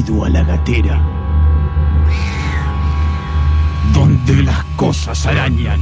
ido a la gatera, donde las cosas arañan.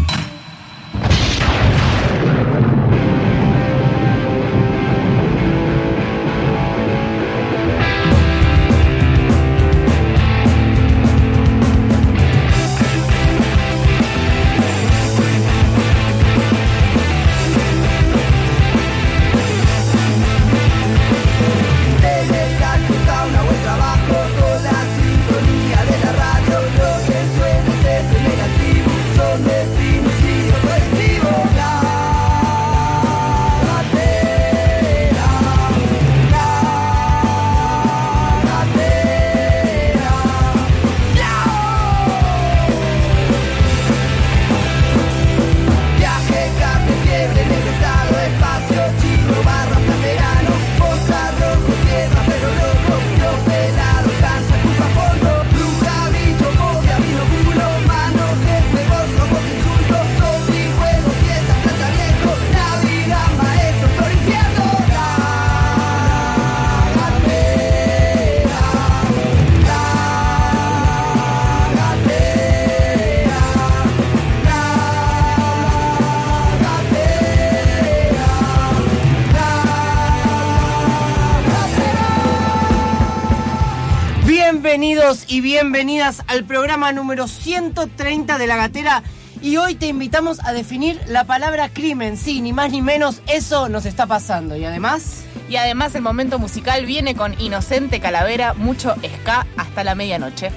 Bienvenidos y bienvenidas al programa número 130 de La Gatera. Y hoy te invitamos a definir la palabra crimen. Sí, ni más ni menos, eso nos está pasando. Y además el momento musical viene con Inocente Calavera, mucho ska hasta la medianoche.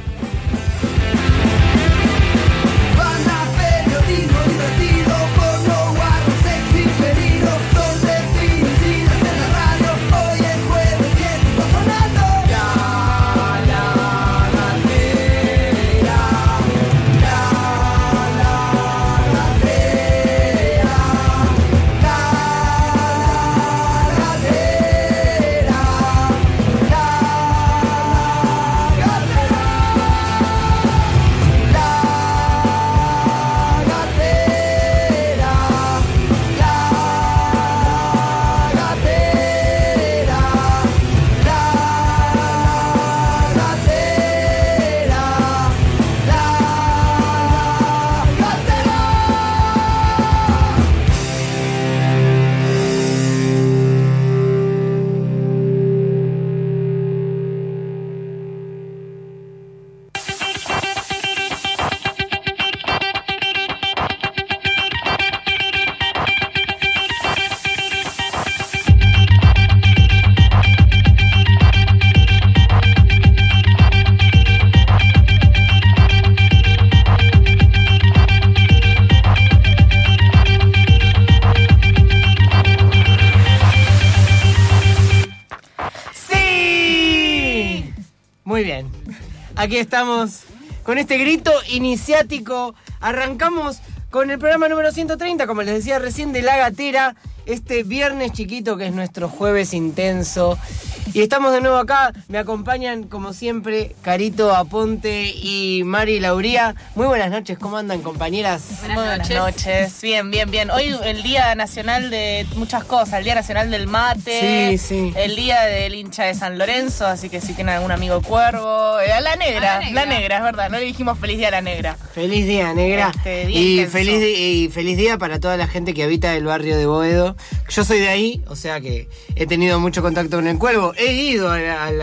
Muy bien, aquí estamos con este grito iniciático. Arrancamos con el programa número 130, como les decía recién, de La Gatera. Este viernes chiquito que es nuestro jueves intenso. Y estamos de nuevo acá, me acompañan como siempre Carito Aponte y Mari Lauría. Muy buenas noches, ¿cómo andan, compañeras? Buenas noches. Bien. Hoy el Día Nacional de muchas cosas, el Día Nacional del Mate, sí. El Día del hincha de San Lorenzo, así que si tienen algún amigo cuervo, la negra, es verdad, no le dijimos feliz día a la negra. Feliz día, negra. Y feliz día para toda la gente que habita el barrio de Boedo. Yo soy de ahí, o sea que he tenido mucho contacto con el cuervo. He ido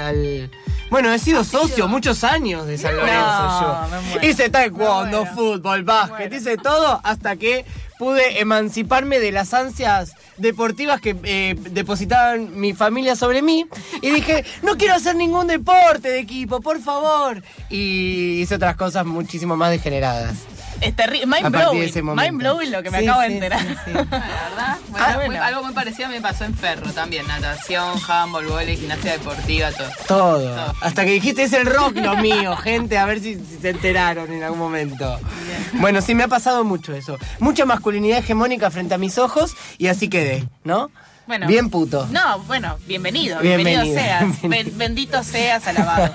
bueno, he sido socio muchos años de San Lorenzo yo. Hice taekwondo, fútbol, básquet, hice todo hasta que pude emanciparme de las ansias deportivas que depositaban mi familia sobre mí. Y dije, no quiero hacer ningún deporte de equipo, por favor. Y hice otras cosas muchísimo más degeneradas. Es terrible, mind blowing lo que me acabo de enterar. Sí. La verdad, bueno, algo muy parecido me pasó en Ferro también, natación, handball, vóley, gimnasia deportiva, todo. Hasta que dijiste es el rock lo mío, gente, a ver si se enteraron en algún momento. Bien. Bueno, sí me ha pasado mucho eso. Mucha masculinidad hegemónica frente a mis ojos y así quedé, ¿no? Bueno, bien puto. No, bueno, bienvenido seas. Bendito seas, alabado.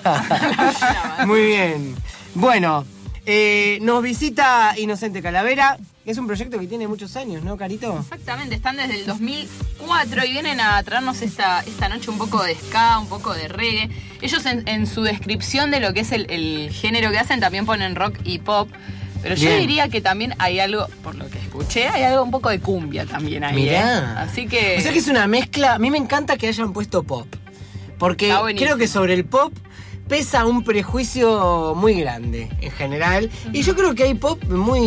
Muy bien. Bueno, nos visita Inocente Calavera. Es un proyecto que tiene muchos años, ¿no, Carito? Exactamente, están desde el 2004 y vienen a traernos esta noche un poco de ska, un poco de reggae. Ellos en su descripción de lo que es el género que hacen también ponen rock y pop. Pero yo diría que también hay algo, por lo que escuché, hay algo un poco de cumbia también ahí. Mirá. Así que... O sea que es una mezcla. A mí me encanta que hayan puesto pop. Porque creo que sobre el pop pesa un prejuicio muy grande en general. Y yo creo que hay pop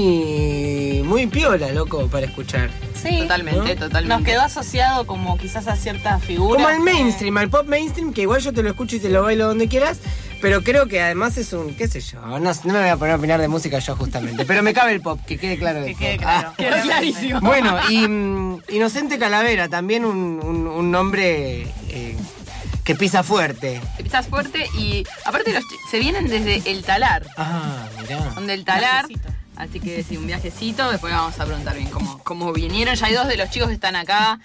muy piola, loco, para escuchar. Sí, totalmente. Nos quedó asociado como quizás a ciertas figuras. Como al mainstream, al pop mainstream, que igual yo te lo escucho y te lo bailo donde quieras. Pero creo que además es un, qué sé yo, no me voy a poner a opinar de música yo justamente. Pero me cabe el pop, que quede claro. Que quede claro. Quedó clarísimo. Bueno, y Inocente Calavera, también un nombre que pisa fuerte. Que pisas fuerte y aparte se vienen desde El Talar. Ah, mirá. Son del Talar. Así que sí, un viajecito. Después vamos a preguntar bien cómo vinieron. Ya hay 2 de los chicos que están acá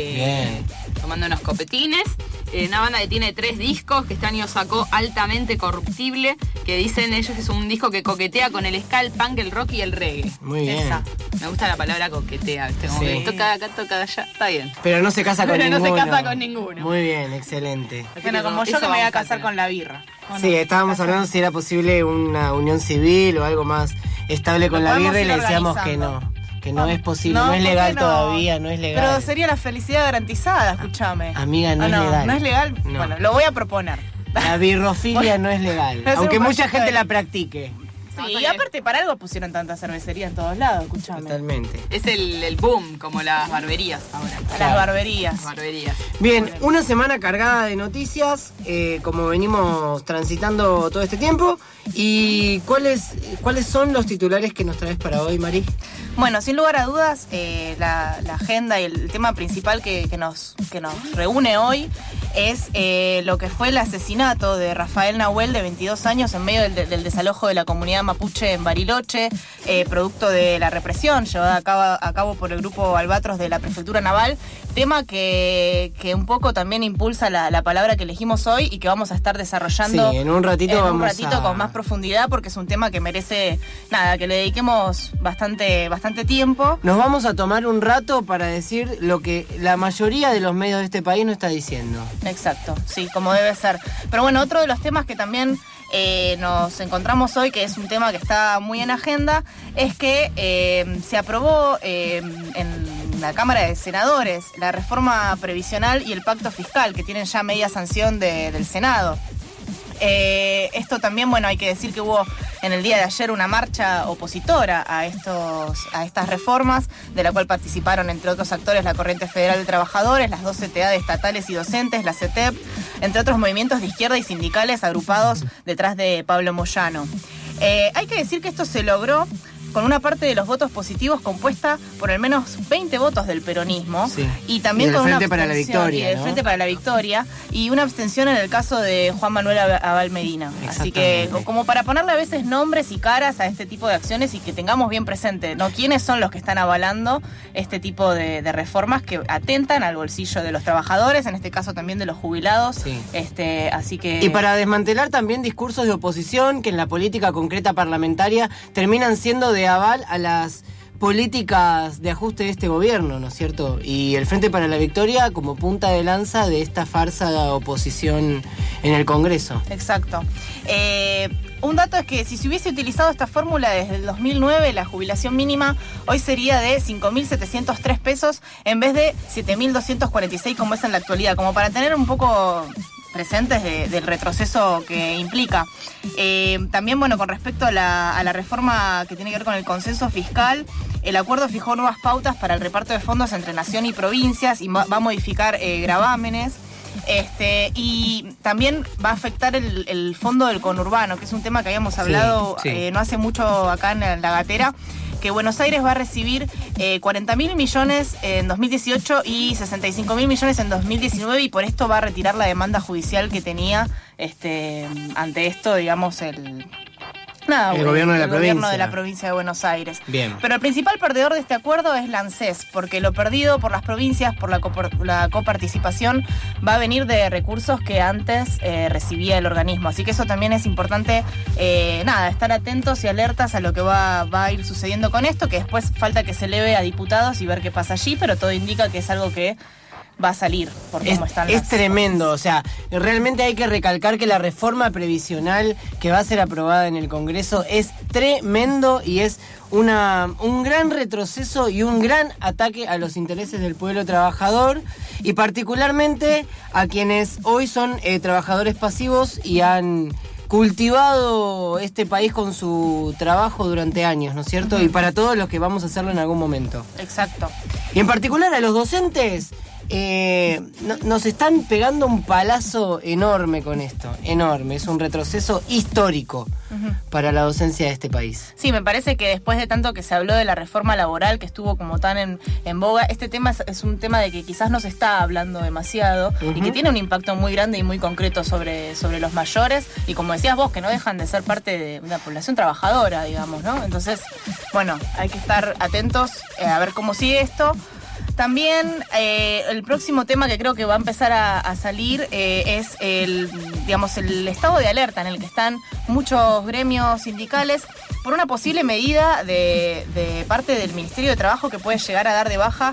tomando unos copetines. Una banda que tiene 3 discos, que este año sacó Altamente Corruptible, que dicen ellos que es un disco que coquetea con el ska, el punk, el rock y el reggae. Muy bien. Esa. Me gusta la palabra coquetea, como que toca acá, toca allá, está bien. Pero no se casa con ninguno. Pero no se casa con ninguno. Muy bien, excelente. Bueno, como yo que me voy a casar con la birra. Sí, estábamos hablando si era posible una unión civil o algo más estable con la birra y le decíamos que no. Que no es posible, no es legal todavía, no es legal. Pero sería la felicidad garantizada, escúchame. Amiga, no es legal. ¿No es legal? No. Bueno, lo voy a proponer. La birrofilia no es legal, aunque mucha gente la practique. Sí, y aparte para algo pusieron tanta cervecería en todos lados, escúchame. Totalmente. Es el boom, como las barberías ahora. Las barberías. Bien, una semana cargada de noticias, como venimos transitando todo este tiempo. ¿Y cuáles son los titulares que nos traes para hoy, Mari? Bueno, sin lugar a dudas, la agenda y el tema principal que nos reúne hoy es lo que fue el asesinato de Rafael Nahuel, de 22 años, en medio del desalojo de la comunidad mapuche en Bariloche, producto de la represión llevada a cabo por el grupo Albatros de la Prefectura Naval, tema que un poco también impulsa la palabra que elegimos hoy y que vamos a estar desarrollando en un ratito con más profundidad, porque es un tema que merece, que le dediquemos bastante tiempo. Nos vamos a tomar un rato para decir lo que la mayoría de los medios de este país no está diciendo. Exacto, sí, como debe ser. Pero bueno, otro de los temas que también nos encontramos hoy, que es un tema que está muy en agenda, es que se aprobó en la Cámara de Senadores la reforma previsional y el pacto fiscal, que tienen ya media sanción del Senado. Esto también, hay que decir que hubo en el día de ayer una marcha opositora a estas reformas, de la cual participaron, entre otros actores, la Corriente Federal de Trabajadores, las 2 CTA estatales y docentes, la CETEP, entre otros movimientos de izquierda y sindicales agrupados detrás de Pablo Moyano. Hay que decir que esto se logró con una parte de los votos positivos compuesta por al menos 20 votos del peronismo, sí, y también con una abstención, para la victoria, del Frente para la Victoria, y una abstención en el caso de Juan Manuel Abal Medina. Así que como para ponerle a veces nombres y caras a este tipo de acciones y que tengamos bien presente, ¿no?, quiénes son los que están avalando este tipo de reformas que atentan al bolsillo de los trabajadores, en este caso también de los jubilados. Sí. Así que... Y para desmantelar también discursos de oposición que en la política concreta parlamentaria terminan siendo de aval a las políticas de ajuste de este gobierno, ¿no es cierto? Y el Frente para la Victoria como punta de lanza de esta farsa de oposición en el Congreso. Exacto. Un dato es que si se hubiese utilizado esta fórmula desde el 2009, la jubilación mínima hoy sería de 5.703 pesos en vez de 7.246 como es en la actualidad, como para tener un poco presentes del retroceso que implica. También, con respecto a la reforma que tiene que ver con el consenso fiscal, el acuerdo fijó nuevas pautas para el reparto de fondos entre nación y provincias y va a modificar gravámenes. Y también va a afectar el fondo del conurbano, que es un tema que habíamos hablado no hace mucho acá en La Gatera, que Buenos Aires va a recibir 40.000 millones en 2018 y 65.000 millones en 2019, y por esto va a retirar la demanda judicial que tenía ante esto, digamos, el gobierno de la provincia de Buenos Aires. Bien. Pero el principal perdedor de este acuerdo es la ANSES, porque lo perdido por las provincias, por la coparticipación, va a venir de recursos que antes recibía el organismo. Así que eso también es importante, estar atentos y alertas a lo que va a ir sucediendo con esto, que después falta que se eleve a diputados y ver qué pasa allí, pero todo indica que es algo que va a salir por cómo están Es tremendo, o sea, realmente hay que recalcar que la reforma previsional que va a ser aprobada en el Congreso es tremendo y es un gran retroceso y un gran ataque a los intereses del pueblo trabajador y particularmente a quienes hoy son trabajadores pasivos y han cultivado este país con su trabajo durante años, ¿no es cierto? Uh-huh. Y para todos los que vamos a hacerlo en algún momento. Exacto. Y en particular a los docentes, nos están pegando un palazo enorme con esto, enorme. Es un retroceso histórico para la docencia de este país. Sí, me parece que después de tanto que se habló de la reforma laboral que estuvo como tan en boga, este tema es un tema de que quizás no se está hablando demasiado y que tiene un impacto muy grande y muy concreto sobre los mayores y como decías vos, que no dejan de ser parte de una población trabajadora, digamos, ¿no? Entonces, bueno, hay que estar atentos a ver cómo sigue esto. También el próximo tema que creo que va a empezar a salir es el estado de alerta en el que están muchos gremios sindicales por una posible medida de parte del Ministerio de Trabajo que puede llegar a dar de baja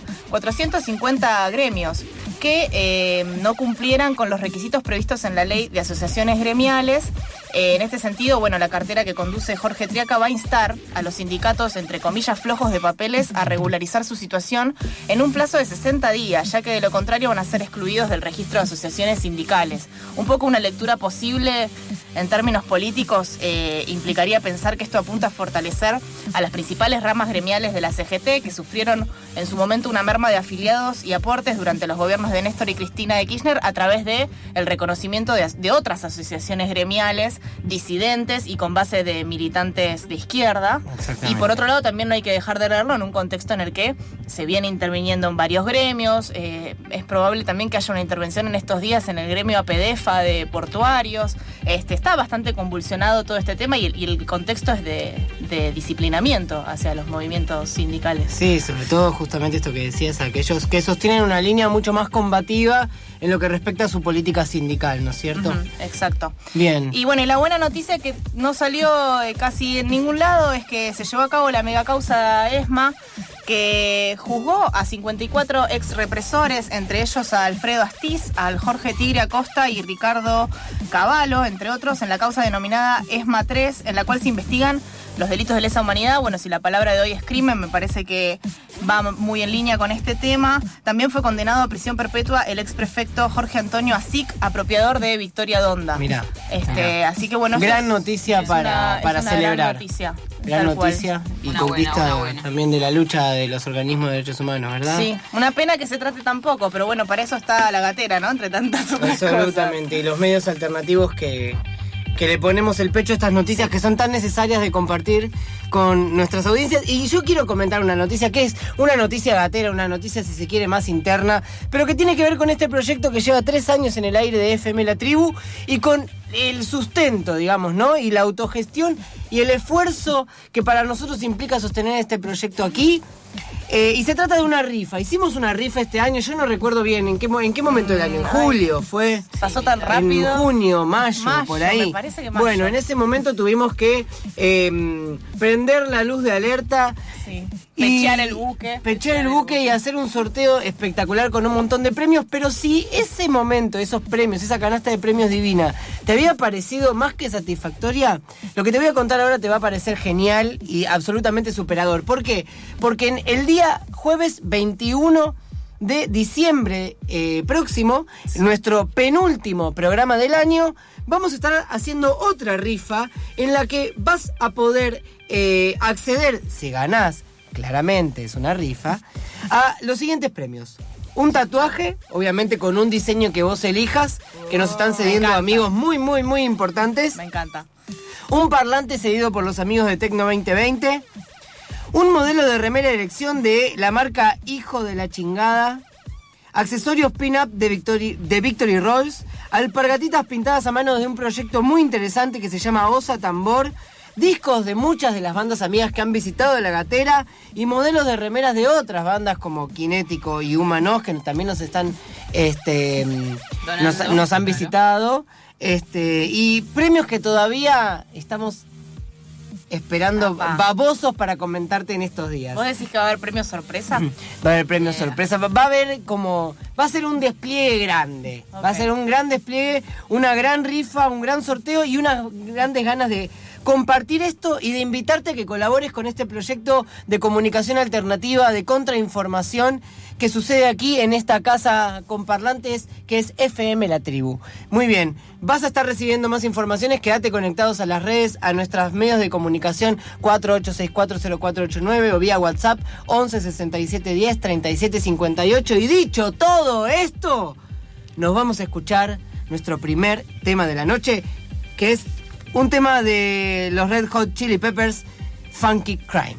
450 gremios que no cumplieran con los requisitos previstos en la ley de asociaciones gremiales. En este sentido, bueno, la cartera que conduce Jorge Triaca va a instar a los sindicatos, entre comillas, flojos de papeles, a regularizar su situación en un plazo de 60 días, ya que de lo contrario van a ser excluidos del registro de asociaciones sindicales. Un poco una lectura posible en términos políticos implicaría pensar que esto apunta a fortalecer a las principales ramas gremiales de la CGT, que sufrieron en su momento una merma de afiliados y aportes durante los gobiernos de Néstor y Cristina de Kirchner a través de el reconocimiento de otras asociaciones gremiales disidentes y con base de militantes de izquierda. Y por otro lado también no hay que dejar de leerlo en un contexto en el que se viene interviniendo en varios gremios. Es probable también que haya una intervención en estos días en el gremio APDEFA de portuarios. Está bastante convulsionado todo este tema y el contexto es de disciplinamiento hacia los movimientos sindicales. Sí, sobre todo justamente esto que decías, aquellos que sostienen una línea mucho más combativa en lo que respecta a su política sindical, ¿no es cierto? Exacto. Bien. Y bueno, y la buena noticia que no salió casi en ningún lado es que se llevó a cabo la megacausa ESMA, que juzgó a 54 ex represores, entre ellos a Alfredo Astiz, al Jorge Tigre Acosta y Ricardo Cavallo, entre otros, en la causa denominada ESMA 3, en la cual se investigan los delitos de lesa humanidad. Bueno, si la palabra de hoy es crimen, me parece que va muy en línea con este tema. También fue condenado a prisión perpetua el exprefecto Jorge Antonio Asic, apropiador de Victoria Donda. Mirá. Así que bueno, gran noticia para celebrar. Gran noticia. Gran noticia y conquista también de la lucha de los organismos de derechos humanos, ¿verdad? Sí, una pena que se trate tan poco, pero bueno, para eso está la gatera, ¿no? Entre tantas otras cosas. Absolutamente, y los medios alternativos que le ponemos el pecho a estas noticias que son tan necesarias de compartir con nuestras audiencias. Y yo quiero comentar una noticia que es una noticia gatera, una noticia, si se quiere, más interna, pero que tiene que ver con este proyecto que lleva 3 años en el aire de FM La Tribu y con el sustento, digamos, ¿no? Y la autogestión y el esfuerzo que para nosotros implica sostener este proyecto aquí. Y se trata de una rifa. Hicimos una rifa este año, yo no recuerdo bien en qué momento del año. En julio fue. Pasó tan rápido. En junio, mayo, por ahí. Me parece que mayo. Bueno, en ese momento tuvimos que prender la luz de alerta. Sí. Pechear el buque. Pechear el buque y hacer un sorteo espectacular con un montón de premios. Pero si ese momento, esos premios, esa canasta de premios divina, te había parecido más que satisfactoria, lo que te voy a contar ahora te va a parecer genial y absolutamente superador. ¿Por qué? Porque en el día jueves 21 de diciembre próximo, nuestro penúltimo programa del año, vamos a estar haciendo otra rifa en la que vas a poder acceder, si ganás, claramente es una rifa, a los siguientes premios. Un tatuaje, obviamente con un diseño que vos elijas, que nos están cediendo amigos muy, muy, muy importantes. Me encanta. Un parlante cedido por los amigos de Tecno 2020. Un modelo de remera de elección de la marca Hijo de la Chingada. Accesorios pin-up de Victory Rolls. Alpargatitas pintadas a mano de un proyecto muy interesante que se llama Osa Tambor. Discos de muchas de las bandas amigas que han visitado la gatera. Y modelos de remeras de otras bandas como Kinético y Humanos, que también nos están nos han visitado. Y premios que todavía estamos esperando babosos para comentarte en estos días. ¿Vos decís que va a haber premio sorpresa? Va a haber premio sorpresa. Va a haber va a ser un despliegue grande. Okay. Va a ser un gran despliegue, una gran rifa, un gran sorteo y unas grandes ganas de compartir esto y de invitarte a que colabores con este proyecto de comunicación alternativa, de contrainformación que sucede aquí en esta casa con parlantes que es FM La Tribu. Muy bien, vas a estar recibiendo más informaciones, quédate conectados a las redes, a nuestros medios de comunicación 48640489 o vía WhatsApp 1167103758. Y dicho todo esto, nos vamos a escuchar nuestro primer tema de la noche, que es un tema de los Red Hot Chili Peppers, Funky Crime.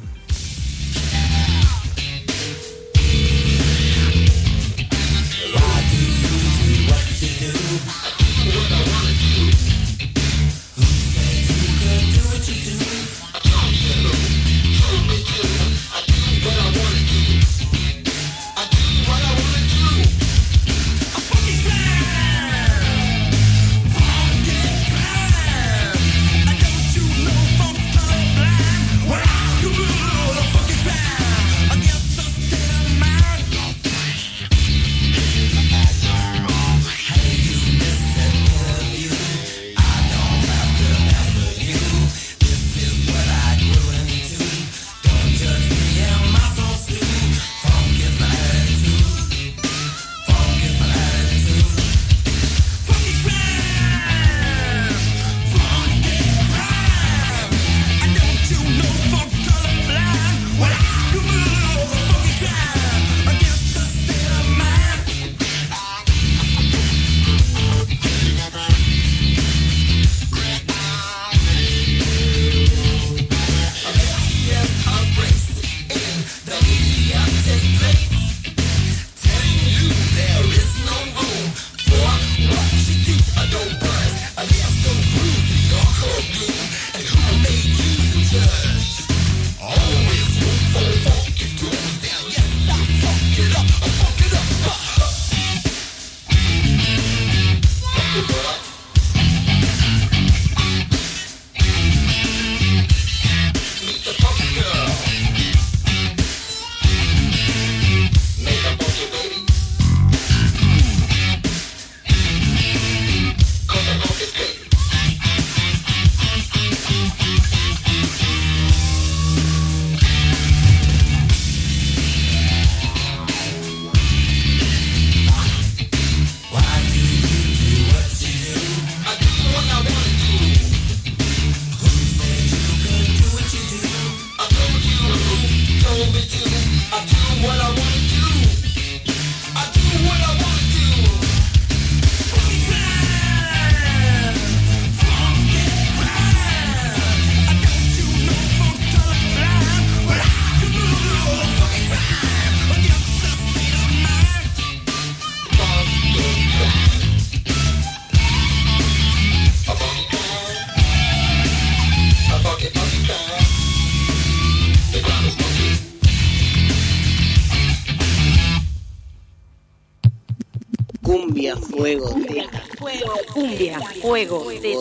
Cumbia, fuego, teta. Cumbia, fuego,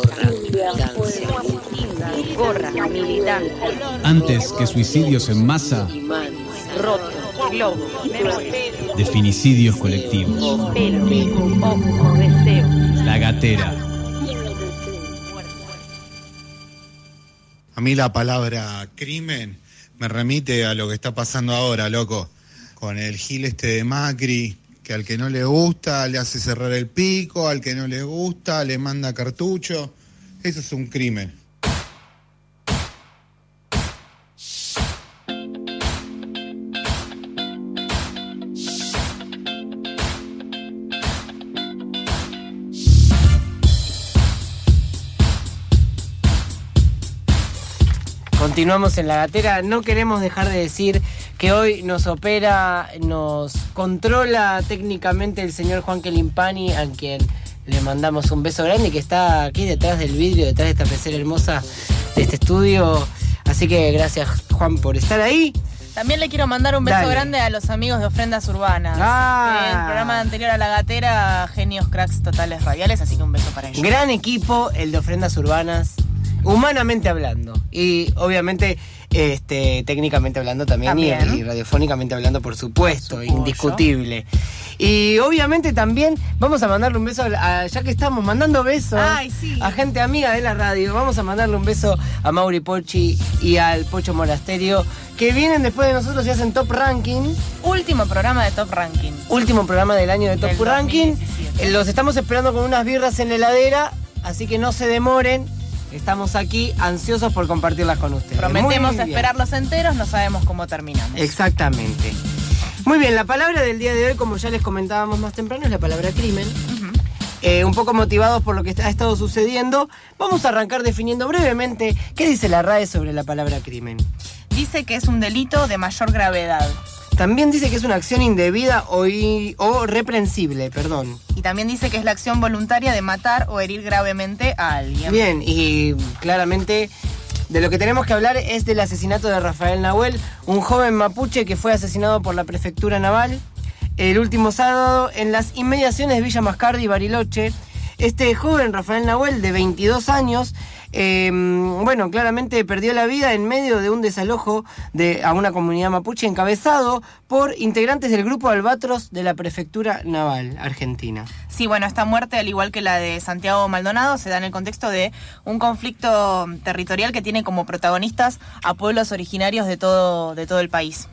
teta. Gorra, militante. Antes que suicidios en masa, Roto, globo, definicidios colectivos. pelo, ojos, deseo. La Gatera. A mí la palabra crimen me remite a lo que está pasando ahora, loco. Con el gil este de Macri, que al que no le gusta le hace cerrar el pico, al que no le gusta le manda cartucho. Eso es un crimen. Continuamos en La Gatera. No queremos dejar de decir que hoy nos opera, nos controla técnicamente el señor Juan Kelimpani, a quien le mandamos un beso grande, que está aquí detrás del vidrio, detrás de esta pecera hermosa de este estudio. Así que gracias, Juan, por estar ahí. También le quiero mandar un beso Dale. grande a los amigos de Ofrendas Urbanas. El programa anterior a La Gatera, genios, cracks totales radiales, así que un beso para ellos. Gran equipo, el de Ofrendas Urbanas. humanamente hablando. Y obviamente técnicamente hablando también. Y radiofónicamente hablando, por supuesto, indiscutible. Y obviamente también vamos a mandarle un beso, ya que estamos mandando besos a gente amiga de la radio, vamos a mandarle un beso a Mauri Pochi y al Pocho Monasterio, que vienen después de nosotros y hacen Top Ranking. Último programa de Top Ranking. Último programa del año de Top Ranking. Los estamos esperando con unas birras en la heladera, así que no se demoren. Estamos aquí ansiosos por compartirlas con ustedes. Prometemos esperarlos enteros, no sabemos cómo terminamos. Exactamente. Muy bien, la palabra del día de hoy, como ya les comentábamos más temprano, es la palabra crimen. Un poco motivados por lo que ha estado sucediendo, vamos a arrancar definiendo brevemente qué dice la RAE sobre la palabra crimen. Dice que es un delito de mayor gravedad. También dice que es una acción indebida o reprensible, perdón. Y también dice que es la acción voluntaria de matar o herir gravemente a alguien. Bien, y claramente de lo que tenemos que hablar es del asesinato de Rafael Nahuel, un joven mapuche que fue asesinado por la prefectura naval el último sábado en las inmediaciones de Villa Mascardi y Bariloche. Este joven, Rafael Nahuel, de 22 años, claramente perdió la vida en medio de un desalojo a una comunidad mapuche encabezado por integrantes del grupo Albatros de la Prefectura Naval Argentina. Sí, bueno, esta muerte, al igual que la de Santiago Maldonado, se da en el contexto de un conflicto territorial que tiene como protagonistas a pueblos originarios de todo el país.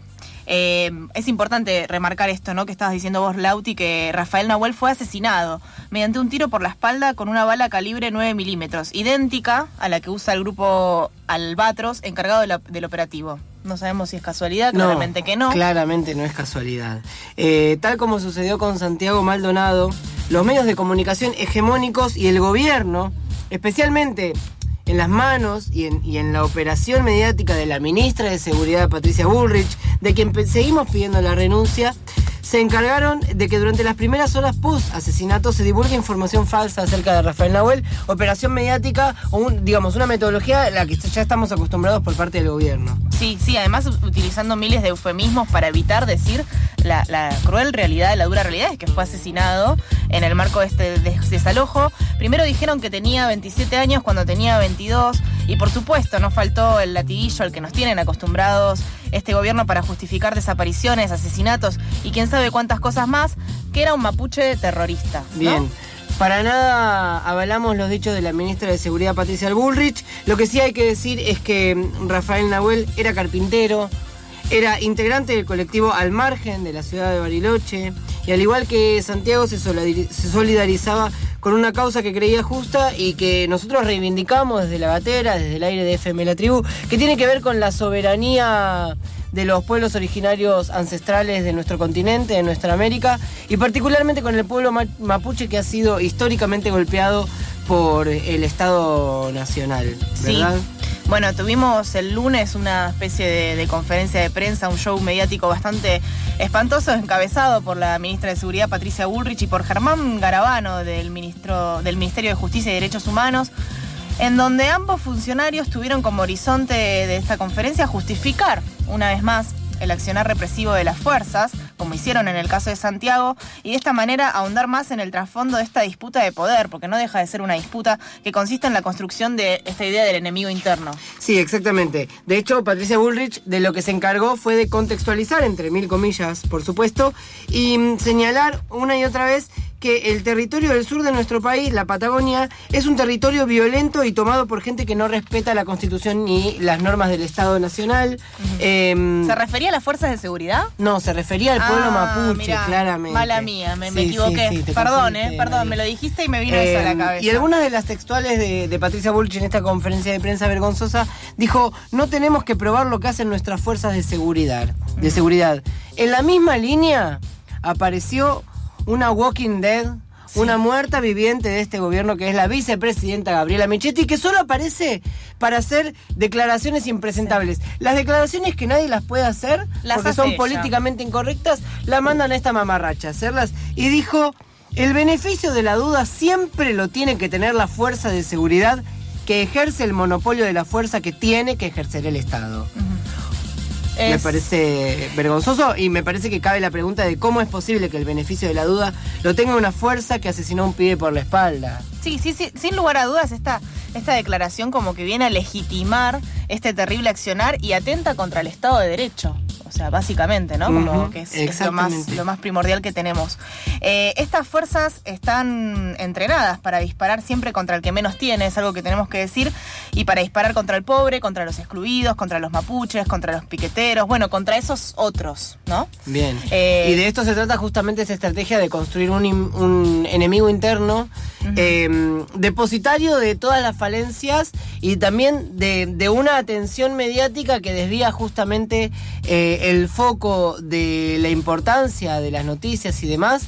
Es importante remarcar esto, ¿no? Que estabas diciendo vos, Lauti, que Rafael Nahuel fue asesinado mediante un tiro por la espalda con una bala calibre 9 milímetros, idéntica a la que usa el grupo Albatros encargado del operativo. No sabemos si es casualidad, claramente que no. Claramente no es casualidad. Tal como sucedió con Santiago Maldonado, los medios de comunicación hegemónicos y el gobierno, especialmente en las manos y en la operación mediática de la ministra de Seguridad, Patricia Bullrich, de quien seguimos pidiendo la renuncia, se encargaron de que durante las primeras horas post-asesinato se divulgue información falsa acerca de Rafael Nahuel, operación mediática o una metodología a la que ya estamos acostumbrados por parte del gobierno. Sí, además utilizando miles de eufemismos para evitar decir la cruel realidad, la dura realidad es que fue asesinado en el marco de este desalojo. Primero dijeron que tenía 27 años cuando tenía 22 y por supuesto no faltó el latiguillo al que nos tienen acostumbrados este gobierno para justificar desapariciones, asesinatos y quién sabe cuántas cosas más, que era un mapuche terrorista, ¿no? Bien. Para nada avalamos los dichos de la ministra de Seguridad, Patricia Bullrich. Lo que sí hay que decir es que Rafael Nahuel era carpintero, era integrante del colectivo Al Margen de la ciudad de Bariloche y al igual que Santiago se solidarizaba con una causa que creía justa y que nosotros reivindicamos desde la gatera, desde el aire de FM La Tribu, que tiene que ver con la soberanía de los pueblos originarios ancestrales de nuestro continente, de nuestra América, y particularmente con el pueblo mapuche que ha sido históricamente golpeado por el Estado Nacional, ¿verdad? Sí. Bueno, tuvimos el lunes una especie de conferencia de prensa, un show mediático bastante espantoso, encabezado por la ministra de Seguridad, Patricia Bullrich, y por Germán Garabano, del Ministerio de Justicia y Derechos Humanos, en donde ambos funcionarios tuvieron como horizonte de esta conferencia justificar, una vez más, el accionar represivo de las fuerzas, como hicieron en el caso de Santiago, y de esta manera ahondar más en el trasfondo de esta disputa de poder, porque no deja de ser una disputa que consiste en la construcción de esta idea del enemigo interno. Sí, exactamente. De hecho, Patricia Bullrich de lo que se encargó fue de contextualizar, entre mil comillas, por supuesto, y señalar una y otra vez que el territorio del sur de nuestro país, la Patagonia, es un territorio violento y tomado por gente que no respeta la Constitución ni las normas del Estado Nacional. ¿Se refería a las fuerzas de seguridad? No, se refería al pueblo mapuche, mirá, claramente. Mala mía, me equivoqué. Perdón, me lo dijiste y me vino eso a la cabeza. Y algunas de las textuales de Patricia Bullrich en esta conferencia de prensa vergonzosa dijo: no tenemos que probar lo que hacen nuestras fuerzas de seguridad. En la misma línea apareció una Walking Dead, una muerta viviente de este gobierno, que es la vicepresidenta Gabriela Michetti, que solo aparece para hacer declaraciones impresentables. Las declaraciones que nadie las puede hacer, porque son políticamente incorrectas, la mandan a esta mamarracha a hacerlas. Y dijo: el beneficio de la duda siempre lo tiene que tener la fuerza de seguridad que ejerce el monopolio de la fuerza que tiene que ejercer el Estado. Me parece vergonzoso y me parece que cabe la pregunta de cómo es posible que el beneficio de la duda lo tenga una fuerza que asesinó a un pibe por la espalda. Sí, sin lugar a dudas esta declaración como que viene a legitimar este terrible accionar y atenta contra el Estado de Derecho. O sea, básicamente, ¿no? Como que es lo más primordial que tenemos. Estas fuerzas están entrenadas para disparar siempre contra el que menos tiene, es algo que tenemos que decir, y para disparar contra el pobre, contra los excluidos, contra los mapuches, contra los piqueteros, bueno, contra esos otros, ¿no? Bien. Y de esto se trata justamente esa estrategia de construir un enemigo interno, depositario de todas las falencias y también de una atención mediática que desvía justamente el foco de la importancia de las noticias y demás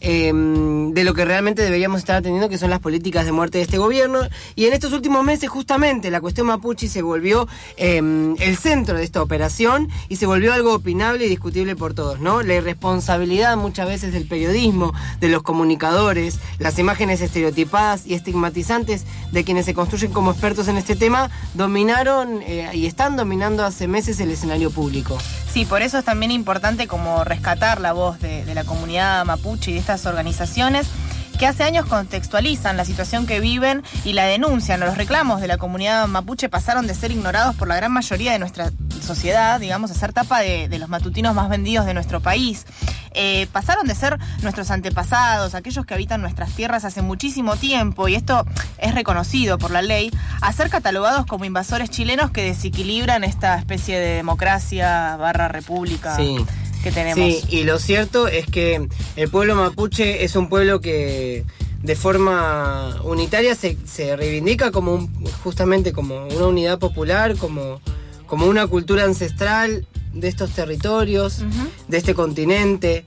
de lo que realmente deberíamos estar atendiendo, que son las políticas de muerte de este gobierno. Y en estos últimos meses justamente la cuestión mapuche se volvió el centro de esta operación y se volvió algo opinable y discutible por todos, ¿no? La irresponsabilidad muchas veces del periodismo, de los comunicadores, las imágenes estereotipadas y estigmatizantes de quienes se construyen como expertos en este tema dominaron y están dominando hace meses el escenario público. Sí, por eso es también importante como rescatar la voz de la comunidad mapuche y de estas organizaciones que hace años contextualizan la situación que viven y la denuncian. Los reclamos de la comunidad mapuche pasaron de ser ignorados por la gran mayoría de nuestra sociedad, digamos, a ser tapa de los matutinos más vendidos de nuestro país. Pasaron de ser nuestros antepasados, aquellos que habitan nuestras tierras hace muchísimo tiempo, y esto es reconocido por la ley, a ser catalogados como invasores chilenos que desequilibran esta especie de democracia / república. Sí. Que tenemos. Sí, y lo cierto es que el pueblo mapuche es un pueblo que de forma unitaria se reivindica como justamente como una unidad popular, como una cultura ancestral de estos territorios, de este continente.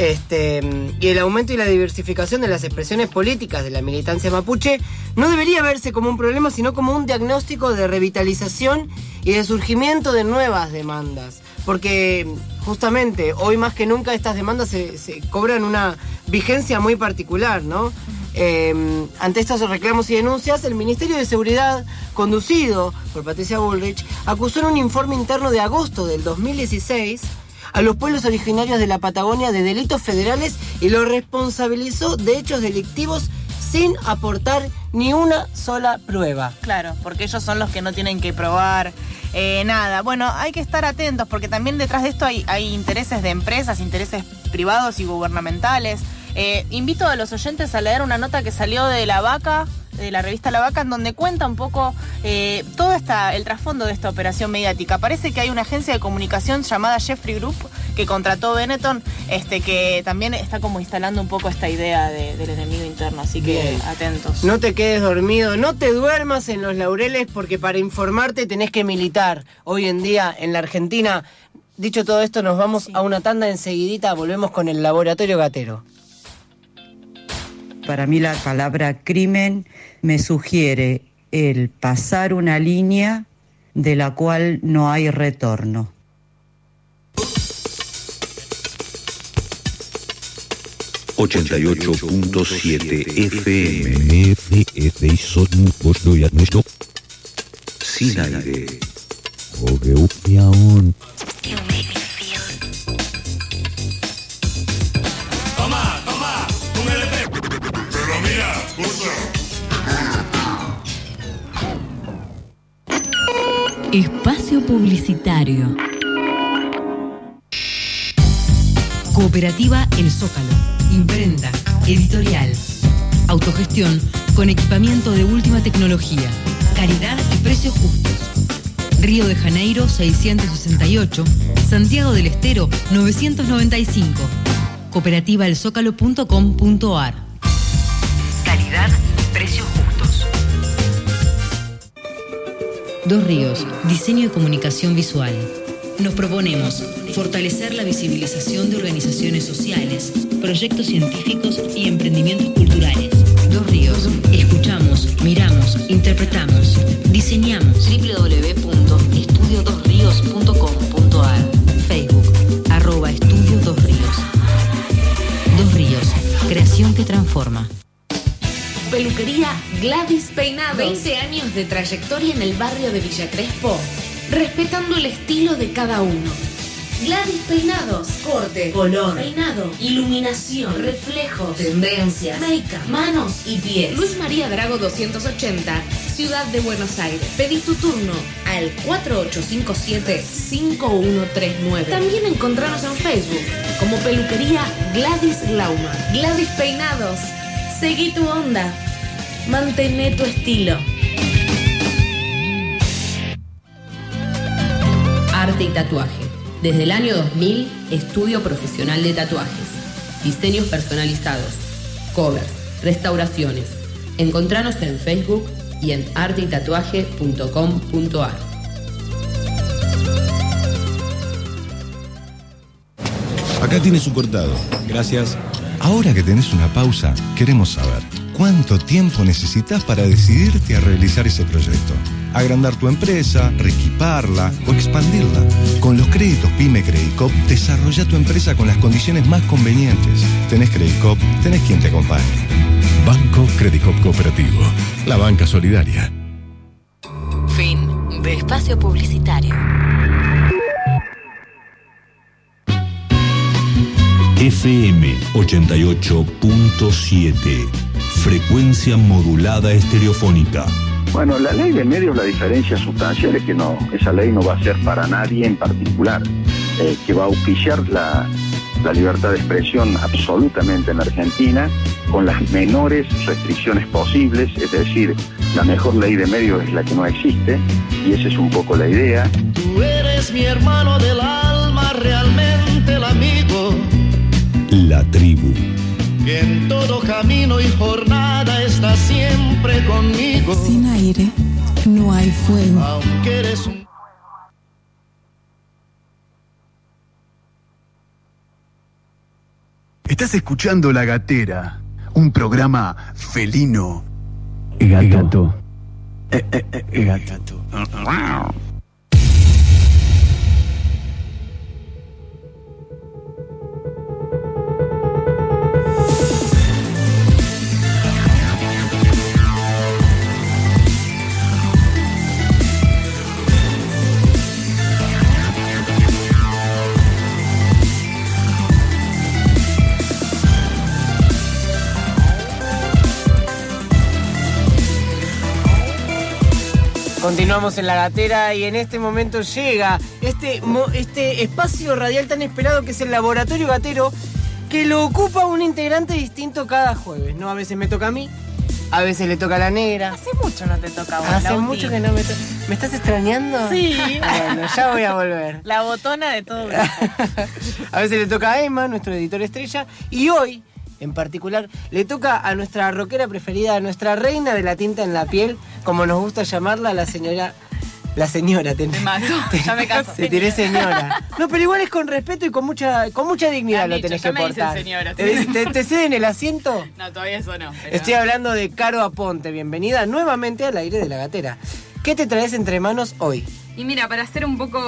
Y el aumento y la diversificación de las expresiones políticas de la militancia mapuche no debería verse como un problema, sino como un diagnóstico de revitalización y de surgimiento de nuevas demandas. Porque justamente hoy más que nunca estas demandas se cobran una vigencia muy particular, ¿no? Ante estos reclamos y denuncias, el Ministerio de Seguridad, conducido por Patricia Bullrich, acusó en un informe interno de agosto del 2016 a los pueblos originarios de la Patagonia de delitos federales y los responsabilizó de hechos delictivos sin aportar ni una sola prueba. Claro, porque ellos son los que no tienen que probar nada. Bueno, hay que estar atentos porque también detrás de esto hay intereses de empresas, intereses privados y gubernamentales. Invito a los oyentes a leer una nota que salió de La Vaca, de la revista La Vaca, en donde cuenta un poco todo el trasfondo de esta operación mediática. Parece que hay una agencia de comunicación llamada Jeffrey Group que contrató Benetton, que también está como instalando un poco esta idea del enemigo interno, así que bien. Atentos. No te quedes dormido, no te duermas en los laureles, porque para informarte tenés que militar. Hoy en día en la Argentina, dicho todo esto, nos vamos a una tanda enseguidita, volvemos con el Laboratorio Gatero. Para mí la palabra crimen me sugiere el pasar una línea de la cual no hay retorno. ...88.7 FM... ...sin aire... Espacio publicitario. Cooperativa El Zócalo. Imprenta, editorial, autogestión con equipamiento de última tecnología, calidad y precios justos. Río de Janeiro 668, Santiago del Estero 995. Cooperativaelzócalo.com.ar. Calidad, precios justos. Dos Ríos, diseño y comunicación visual. Nos proponemos fortalecer la visibilización de organizaciones sociales, proyectos científicos y emprendimientos culturales. Dos Ríos, escuchamos, miramos, interpretamos, diseñamos. www.estudiodosrios.com.ar. Facebook, @Estudio Dos Ríos. Dos Ríos, creación que transforma. Peluquería Gladys Peinados. 20 años de trayectoria en el barrio de Villa Crespo. respetando el estilo de cada uno. Gladys Peinados, corte, color, peinado, iluminación, reflejos, tendencias, make-up, manos y pies. Luis María Drago 280, Ciudad de Buenos Aires. Pedí tu turno al 4857-5139. También encontranos en Facebook como Peluquería Gladys Lauma. Gladys Peinados, seguí tu onda, mantené tu estilo. Arte y tatuaje. Desde el año 2000, estudio profesional de tatuajes, diseños personalizados, covers, restauraciones. Encontranos en Facebook y en arteytatuaje.com.ar. Acá tienes su cortado. Gracias. Ahora que tenés una pausa, queremos saber ¿cuánto tiempo necesitas para decidirte a realizar ese proyecto? Agrandar tu empresa, reequiparla o expandirla. Con los créditos PYME Credicop, desarrolla tu empresa con las condiciones más convenientes. Tenés Credicop, tenés quien te acompañe. Banco Credicop Cooperativo, la banca solidaria. Fin de espacio publicitario. FM 88.7, frecuencia modulada estereofónica. Bueno, la ley de medios, la diferencia sustancial es que esa ley no va a ser para nadie en particular, que va a auspiciar la libertad de expresión absolutamente en Argentina, con las menores restricciones posibles, es decir, la mejor ley de medios es la que no existe, y esa es un poco la idea. Tú eres mi hermano del alma, realmente el amigo. La tribu. Que en todo camino y jornada está siempre conmigo. Sin aire no hay fuego. Aunque eres un... Estás escuchando La Gatera, un programa felino. Gato. Gato. Continuamos en La Gatera y en este momento llega este espacio radial tan esperado que es el Laboratorio Gatero, que lo ocupa un integrante distinto cada jueves, ¿no? A veces me toca a mí, a veces le toca a la negra. Hace mucho no te toca a vos, Hace Lauti. mucho que no me toca. ¿Me estás extrañando? Sí. Bueno, ya voy a volver. La botona de todo. A veces le toca a Emma, nuestro editor estrella, y hoy, en particular, le toca a nuestra rockera preferida, a nuestra reina de la tinta en la piel, como nos gusta llamarla, la señora. La señora, Me mató, ya me cansé. Te tiré señora. No, pero igual es con respeto y con mucha dignidad lo tenés que portar. Señora, ¿Te ceden el asiento? No, todavía eso no. Pero... Estoy hablando de Caro Aponte. Bienvenida nuevamente al aire de La Gatera. ¿Qué te traes entre manos hoy? Y mira, para hacer un poco,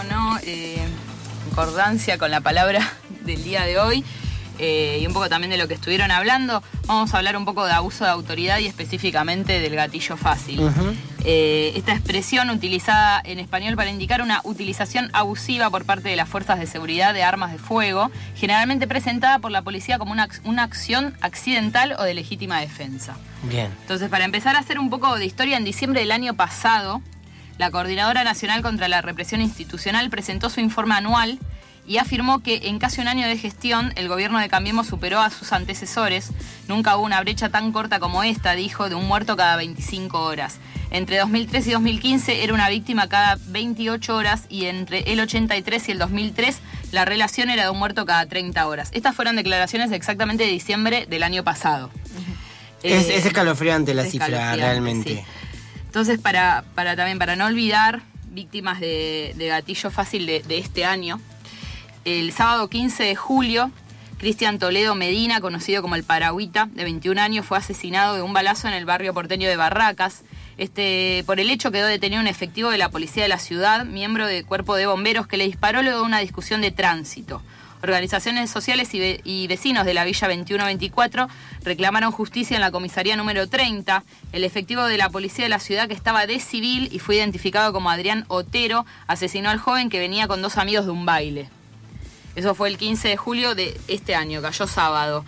concordancia con la palabra del día de hoy, y un poco también de lo que estuvieron hablando, vamos a hablar un poco de abuso de autoridad y específicamente del gatillo fácil. Uh-huh. Esta expresión utilizada en español para indicar una utilización abusiva por parte de las fuerzas de seguridad de armas de fuego, generalmente presentada por la policía como una acción accidental o de legítima defensa. Bien. Entonces, para empezar a hacer un poco de historia, en diciembre del año pasado, la Coordinadora Nacional contra la Represión Institucional presentó su informe anual y afirmó que en casi un año de gestión el gobierno de Cambiemos superó a sus antecesores. Nunca hubo una brecha tan corta como esta, dijo, de un muerto cada 25 horas. Entre 2003 y 2015 era una víctima cada 28 horas y entre el 83 y el 2003 la relación era de un muerto cada 30 horas. Estas fueron declaraciones exactamente de diciembre del año pasado. Es escalofriante la cifra, realmente. Sí. Entonces, para no olvidar víctimas de gatillo fácil de este año, el sábado 15 de julio, Cristian Toledo Medina, conocido como el Paragüita, de 21 años, fue asesinado de un balazo en el barrio porteño de Barracas. Por el hecho quedó detenido un efectivo de la policía de la ciudad, miembro del cuerpo de bomberos, que le disparó luego de una discusión de tránsito. Organizaciones sociales y vecinos de la Villa 2124 reclamaron justicia en la comisaría número 30. El efectivo de la policía de la ciudad, que estaba de civil y fue identificado como Adrián Otero, asesinó al joven que venía con 2 amigos de un baile. Eso fue el 15 de julio de este año, cayó sábado.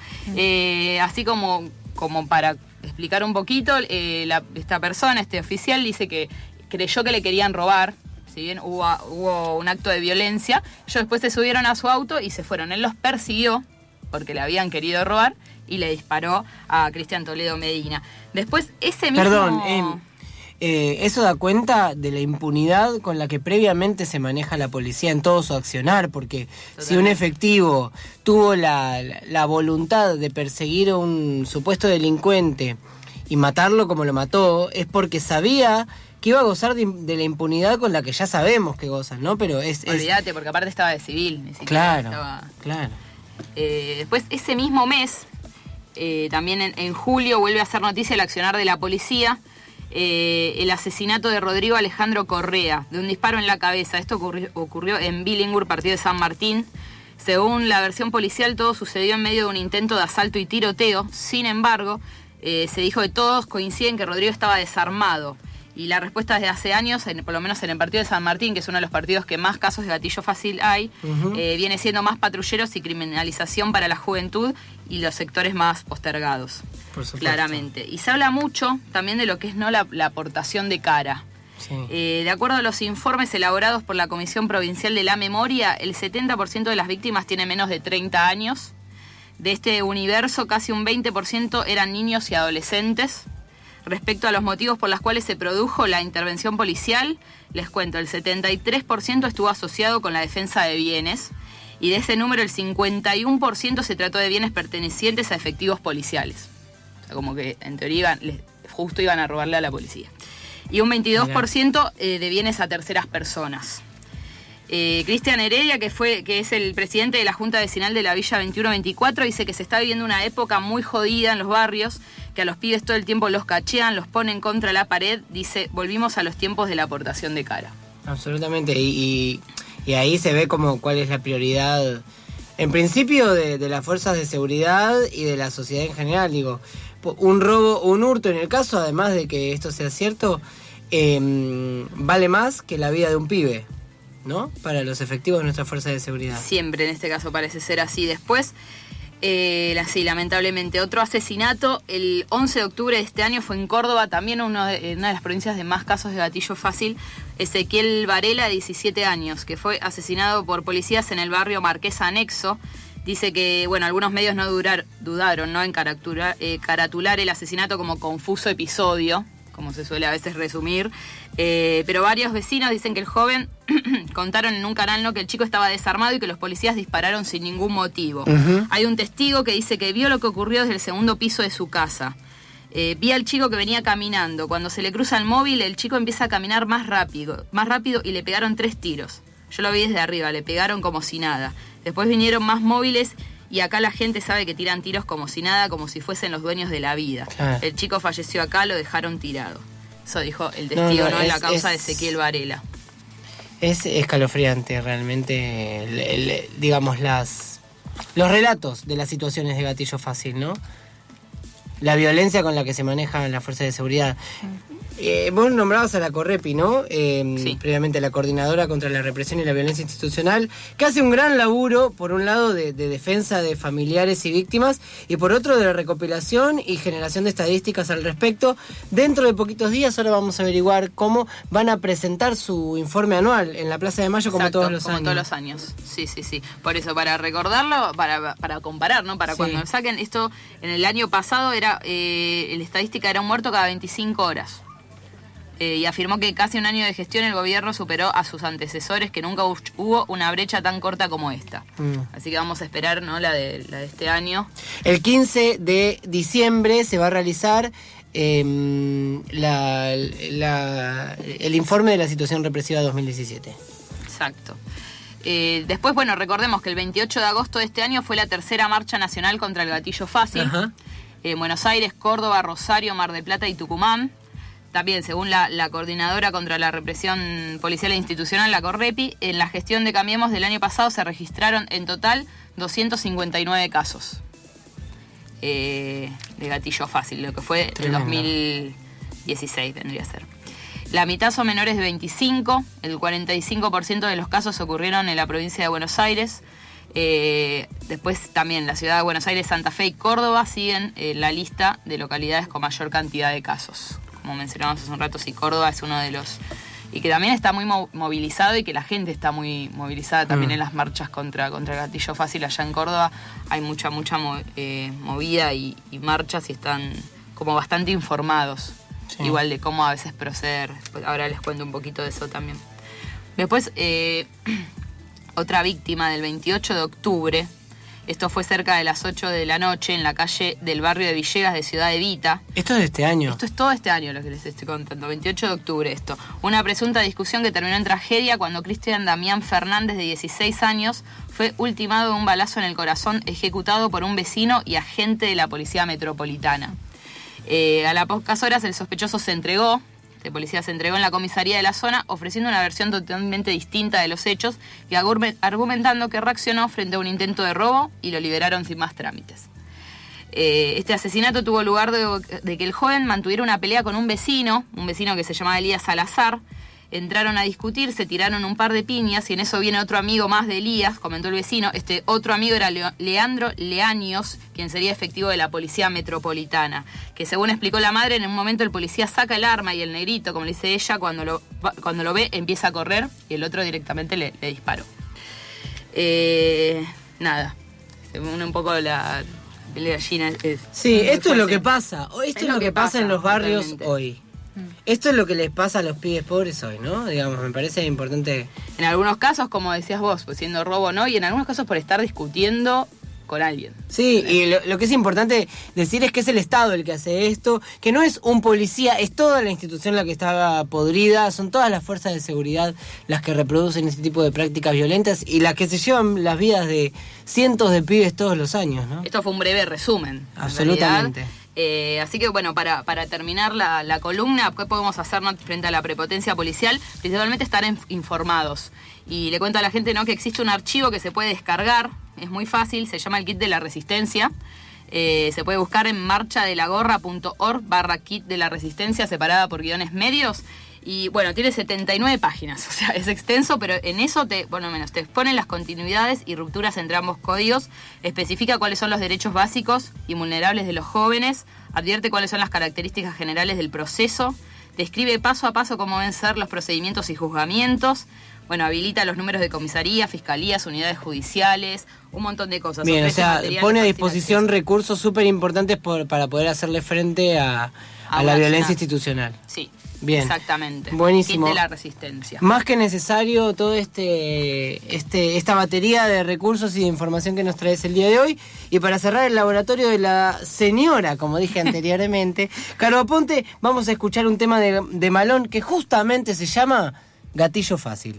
Así como para explicar un poquito, esta persona, este oficial, dice que creyó que le querían robar. Si bien hubo un acto de violencia, ellos después se subieron a su auto y se fueron. Él los persiguió porque le habían querido robar y le disparó a Cristian Toledo Medina. Después ese mismo... Perdón, eso da cuenta de la impunidad con la que previamente se maneja la policía en todo su accionar, porque si un efectivo tuvo la voluntad de perseguir a un supuesto delincuente y matarlo como lo mató, es porque sabía que iba a gozar de la impunidad con la que ya sabemos que gozan, ¿no? Pero olvídate, porque aparte estaba de civil, ni siquiera Claro. Después, ese mismo mes, también en julio, vuelve a hacer noticia el accionar de la policía, el asesinato de Rodrigo Alejandro Correa, de un disparo en la cabeza. Esto ocurrió en Billingur, partido de San Martín. Según la versión policial, todo sucedió en medio de un intento de asalto y tiroteo. Sin embargo, se dijo que todos coinciden que Rodrigo estaba desarmado. Y la respuesta desde hace años, por lo menos en el partido de San Martín, que es uno de los partidos que más casos de gatillo fácil hay, viene siendo más patrulleros y criminalización para la juventud y los sectores más postergados. Por supuesto. Claramente. Y se habla mucho también de lo que es la aportación de cara. Sí. De acuerdo a los informes elaborados por la Comisión Provincial de la Memoria, el 70% de las víctimas tiene menos de 30 años. De este universo, casi un 20% eran niños y adolescentes. Respecto a los motivos por los cuales se produjo la intervención policial, les cuento, el 73% estuvo asociado con la defensa de bienes y de ese número el 51% se trató de bienes pertenecientes a efectivos policiales. O sea, como que en teoría justo iban a robarle a la policía. Y un 22% de bienes a terceras personas. Cristian Heredia, que es el presidente de la Junta Vecinal de la Villa 2124, dice que se está viviendo una época muy jodida en los barrios, que a los pibes todo el tiempo los cachean, los ponen contra la pared. Dice, volvimos a los tiempos de la aportación de cara. Absolutamente, y ahí se ve como cuál es la prioridad, en principio, de las fuerzas de seguridad y de la sociedad en general. Digo, un robo, un hurto, en el caso, además de que esto sea cierto, vale más que la vida de un pibe, ¿no? Para los efectivos de nuestras fuerzas de seguridad. Siempre, en este caso, parece ser así. Después, sí, lamentablemente, otro asesinato el 11 de octubre de este año fue en Córdoba, también una de las provincias de más casos de gatillo fácil. Ezequiel Varela, de 17 años, que fue asesinado por policías en el barrio Marqués Anexo. Dice que, bueno, algunos medios no dudaron, ¿no?, en caratular el asesinato como confuso episodio, como se suele a veces resumir. Pero varios vecinos dicen que el joven contaron en un canal, ¿no?, que el chico estaba desarmado y que los policías dispararon sin ningún motivo. Hay un testigo que dice que vio lo que ocurrió desde el segundo piso de su casa. Vi al chico que venía caminando. Cuando se le cruza el móvil, el chico empieza a caminar más rápido y le pegaron 3 tiros. Yo lo vi desde arriba, le pegaron como si nada. Después vinieron más móviles y acá la gente sabe que tiran tiros como si nada, como si fuesen los dueños de la vida. Claro. El chico falleció acá, lo dejaron tirado. Eso dijo el testigo, ¿no? En la causa de Ezequiel Varela. Es escalofriante realmente, digamos, los relatos de las situaciones de gatillo fácil, ¿no? La violencia con la que se manejan las fuerzas de seguridad. Vos nombrabas a la Correpi, ¿no? Sí. Previamente la Coordinadora contra la Represión y la Violencia Institucional, que hace un gran laburo, por un lado, de defensa de familiares y víctimas, y por otro, de la recopilación y generación de estadísticas al respecto. Dentro de poquitos días, ahora vamos a averiguar cómo van a presentar su informe anual en la Plaza de Mayo. Exacto, como todos los años. Sí. Por eso, para recordarlo, para comparar, ¿no? Para cuando saquen esto, en el año pasado la estadística era un muerto cada 25 horas. Y afirmó que casi un año de gestión el gobierno superó a sus antecesores, que nunca hubo una brecha tan corta como esta. Así que vamos a esperar, ¿no?, la de este año. El 15 de diciembre se va a realizar el informe de la situación represiva 2017. Exacto. Después, bueno, recordemos que el 28 de agosto de este año fue la tercera marcha nacional contra el gatillo fácil. En Buenos Aires, Córdoba, Rosario, Mar del Plata y Tucumán. también, según la Coordinadora contra la Represión Policial e Institucional, la CORREPI, en la gestión de Cambiemos del año pasado se registraron en total 259 casos de gatillo fácil, lo que fue el 2016 vendría a ser. La mitad son menores de 25, el 45% de los casos ocurrieron en la provincia de Buenos Aires. Después también la ciudad de Buenos Aires, Santa Fe y Córdoba siguen la lista de localidades con mayor cantidad de casos. Como mencionamos hace un rato, sí, Córdoba es uno de los... Y que también está muy movilizado y que la gente está muy movilizada también en las marchas contra el gatillo fácil. Allá en Córdoba hay mucha movida y marchas y están como bastante informados. Sí. Igual de cómo a veces proceder. Ahora les cuento un poquito de eso también. Después, otra víctima del 28 de octubre. Esto fue cerca de las 8 de la noche en la calle del barrio de Villegas de Ciudad Evita. ¿Esto es de este año? Esto es todo este año lo que les estoy contando. 28 de octubre esto. Una presunta discusión que terminó en tragedia cuando Cristian Damián Fernández, de 16 años, fue ultimado de un balazo en el corazón ejecutado por un vecino y agente de la Policía Metropolitana. A las pocas horas el sospechoso se entregó. La policía se entregó en la comisaría de la zona ofreciendo una versión totalmente distinta de los hechos y argumentando que reaccionó frente a un intento de robo y lo liberaron sin más trámites. Este asesinato tuvo lugar de que el joven mantuviera una pelea con un vecino que se llamaba Elías Salazar. Entraron a discutir, se tiraron un par de piñas y en eso viene otro amigo más de Elías, comentó el vecino. Este otro amigo era Leandro Leaños, quien sería efectivo de la Policía Metropolitana, que según explicó la madre, en un momento el policía saca el arma y el negrito, como le dice ella, cuando lo ve empieza a correr y el otro directamente le disparó. Nada, se une un poco la pelea gallina. Sí, esto es lo que pasa. Esto es lo que pasa en los barrios totalmente hoy. Esto es lo que les pasa a los pibes pobres hoy, ¿no? Digamos, me parece importante. En algunos casos, como decías vos, pues siendo robo no, y en algunos casos por estar discutiendo con alguien. Sí, y lo que es importante decir es que es el Estado el que hace esto, que no es un policía, es toda la institución la que está podrida, son todas las fuerzas de seguridad las que reproducen este tipo de prácticas violentas y las que se llevan las vidas de cientos de pibes todos los años, ¿no? Esto fue un breve resumen. Absolutamente. Así que bueno, para terminar la columna, ¿qué podemos hacernos frente a la prepotencia policial? Principalmente estar informados. Y le cuento a la gente, ¿no?, que existe un archivo que se puede descargar, es muy fácil, se llama el Kit de la Resistencia. Se puede buscar en marchadelagorra.org/Kit de la Resistencia, separada por guiones medios. Y bueno, tiene 79 páginas, o sea, es extenso, pero en eso te exponen las continuidades y rupturas entre ambos códigos, especifica cuáles son los derechos básicos y vulnerables de los jóvenes, advierte cuáles son las características generales del proceso, describe paso a paso cómo deben ser los procedimientos y juzgamientos, bueno, habilita los números de comisaría, fiscalías, unidades judiciales, un montón de cosas. Bien, o sea, pone a disposición recursos súper importantes para poder hacerle frente a la violencia institucional. Sí. Bien. Exactamente. Buenísimo. Kit de la Resistencia. Más que necesario todo esta batería de recursos y de información que nos traes el día de hoy. Y para cerrar el laboratorio de la señora, como dije anteriormente, Caro Aponte, vamos a escuchar un tema de Malón que justamente se llama Gatillo Fácil.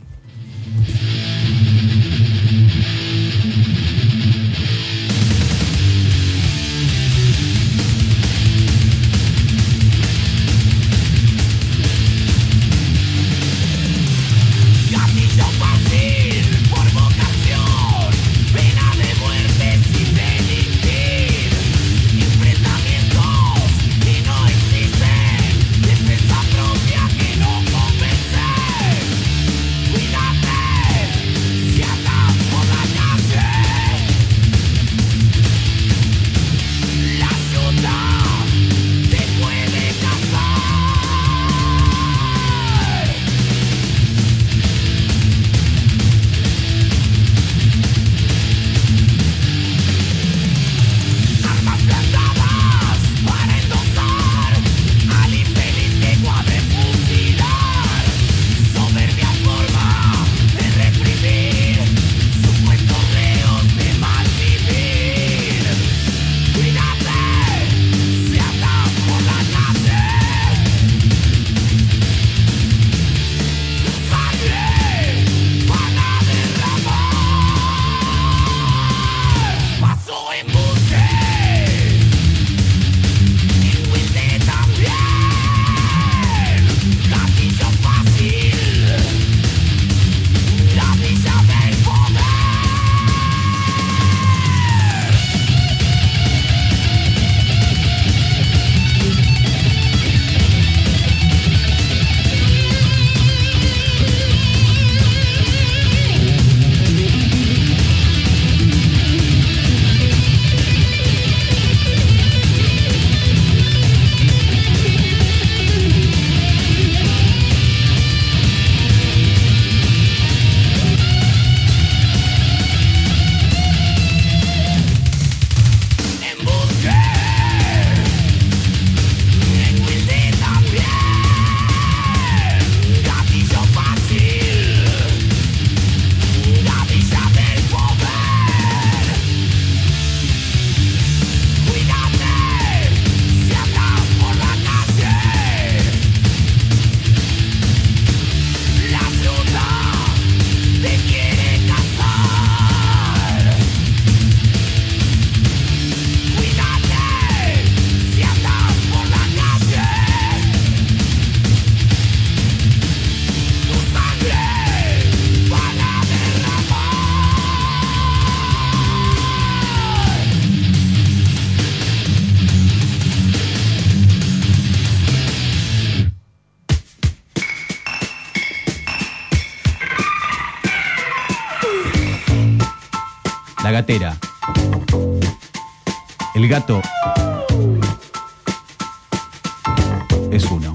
Cuídate, gatera. El gato es uno.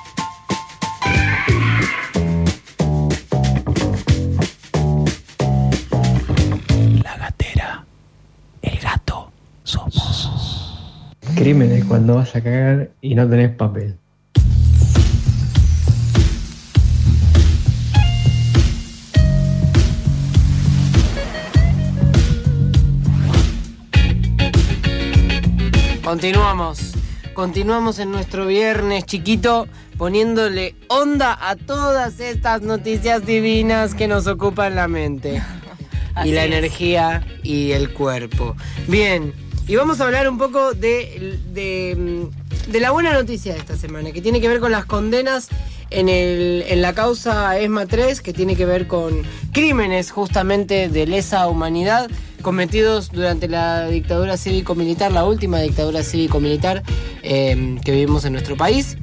La gatera. El gato somos. Crímenes cuando vas a cagar y no tenés papel. Continuamos en nuestro viernes chiquito, poniéndole onda a todas estas noticias divinas que nos ocupan la mente. Y la energía y el cuerpo. Bien, y vamos a hablar un poco de la buena noticia de esta semana, que tiene que ver con las condenas en la causa ESMA 3, que tiene que ver con crímenes justamente de lesa humanidad cometidos durante la dictadura cívico-militar, la última dictadura cívico-militar que vivimos en nuestro país.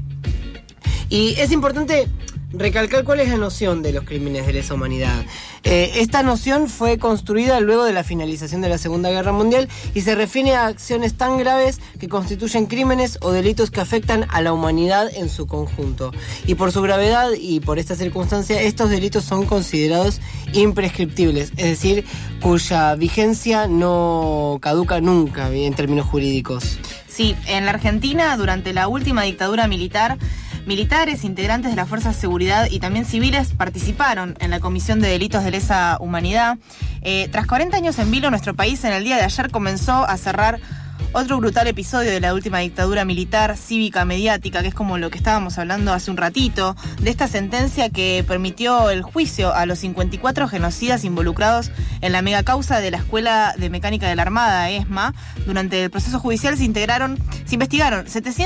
Y es importante recalcar cuál es la noción de los crímenes de lesa humanidad. Esta noción fue construida luego de la finalización de la Segunda Guerra Mundial y se refiere a acciones tan graves que constituyen crímenes o delitos que afectan a la humanidad en su conjunto. Y por su gravedad y por esta circunstancia, estos delitos son considerados imprescriptibles, es decir, cuya vigencia no caduca nunca en términos jurídicos. Sí, en la Argentina, durante la última dictadura militar, militares, integrantes de las fuerzas de seguridad y también civiles participaron en la comisión de delitos de lesa humanidad. Tras 40 años en vilo, nuestro país en el día de ayer comenzó a cerrar otro brutal episodio de la última dictadura militar, cívica, mediática, que es como lo que estábamos hablando hace un ratito, de esta sentencia que permitió el juicio a los 54 genocidas involucrados en la megacausa de la Escuela de Mecánica de la Armada, ESMA. Durante el proceso judicial se investigaron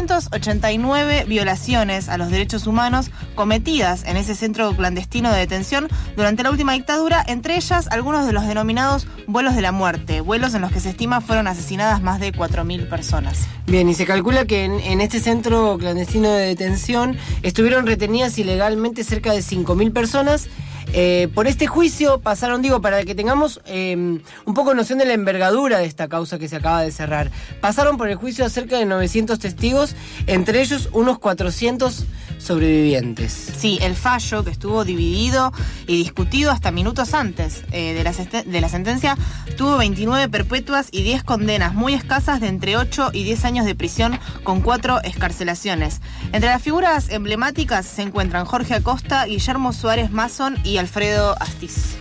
789 violaciones a los derechos humanos cometidas en ese centro clandestino de detención durante la última dictadura, entre ellas algunos de los denominados vuelos de la muerte, vuelos en los que se estima fueron asesinadas más de 4.000 personas. Bien, y se calcula que en este centro clandestino de detención estuvieron retenidas ilegalmente cerca de 5.000 personas. Por este juicio pasaron, para que tengamos un poco noción de la envergadura de esta causa que se acaba de cerrar, pasaron por el juicio a cerca de 900 testigos, entre ellos unos 400 sobrevivientes. Sí, el fallo, que estuvo dividido y discutido hasta minutos antes de la sentencia, tuvo 29 perpetuas y 10 condenas muy escasas de entre 8 y 10 años de prisión con 4 excarcelaciones. Entre las figuras emblemáticas se encuentran Jorge Acosta, Guillermo Suárez Mason y Alfredo Astiz.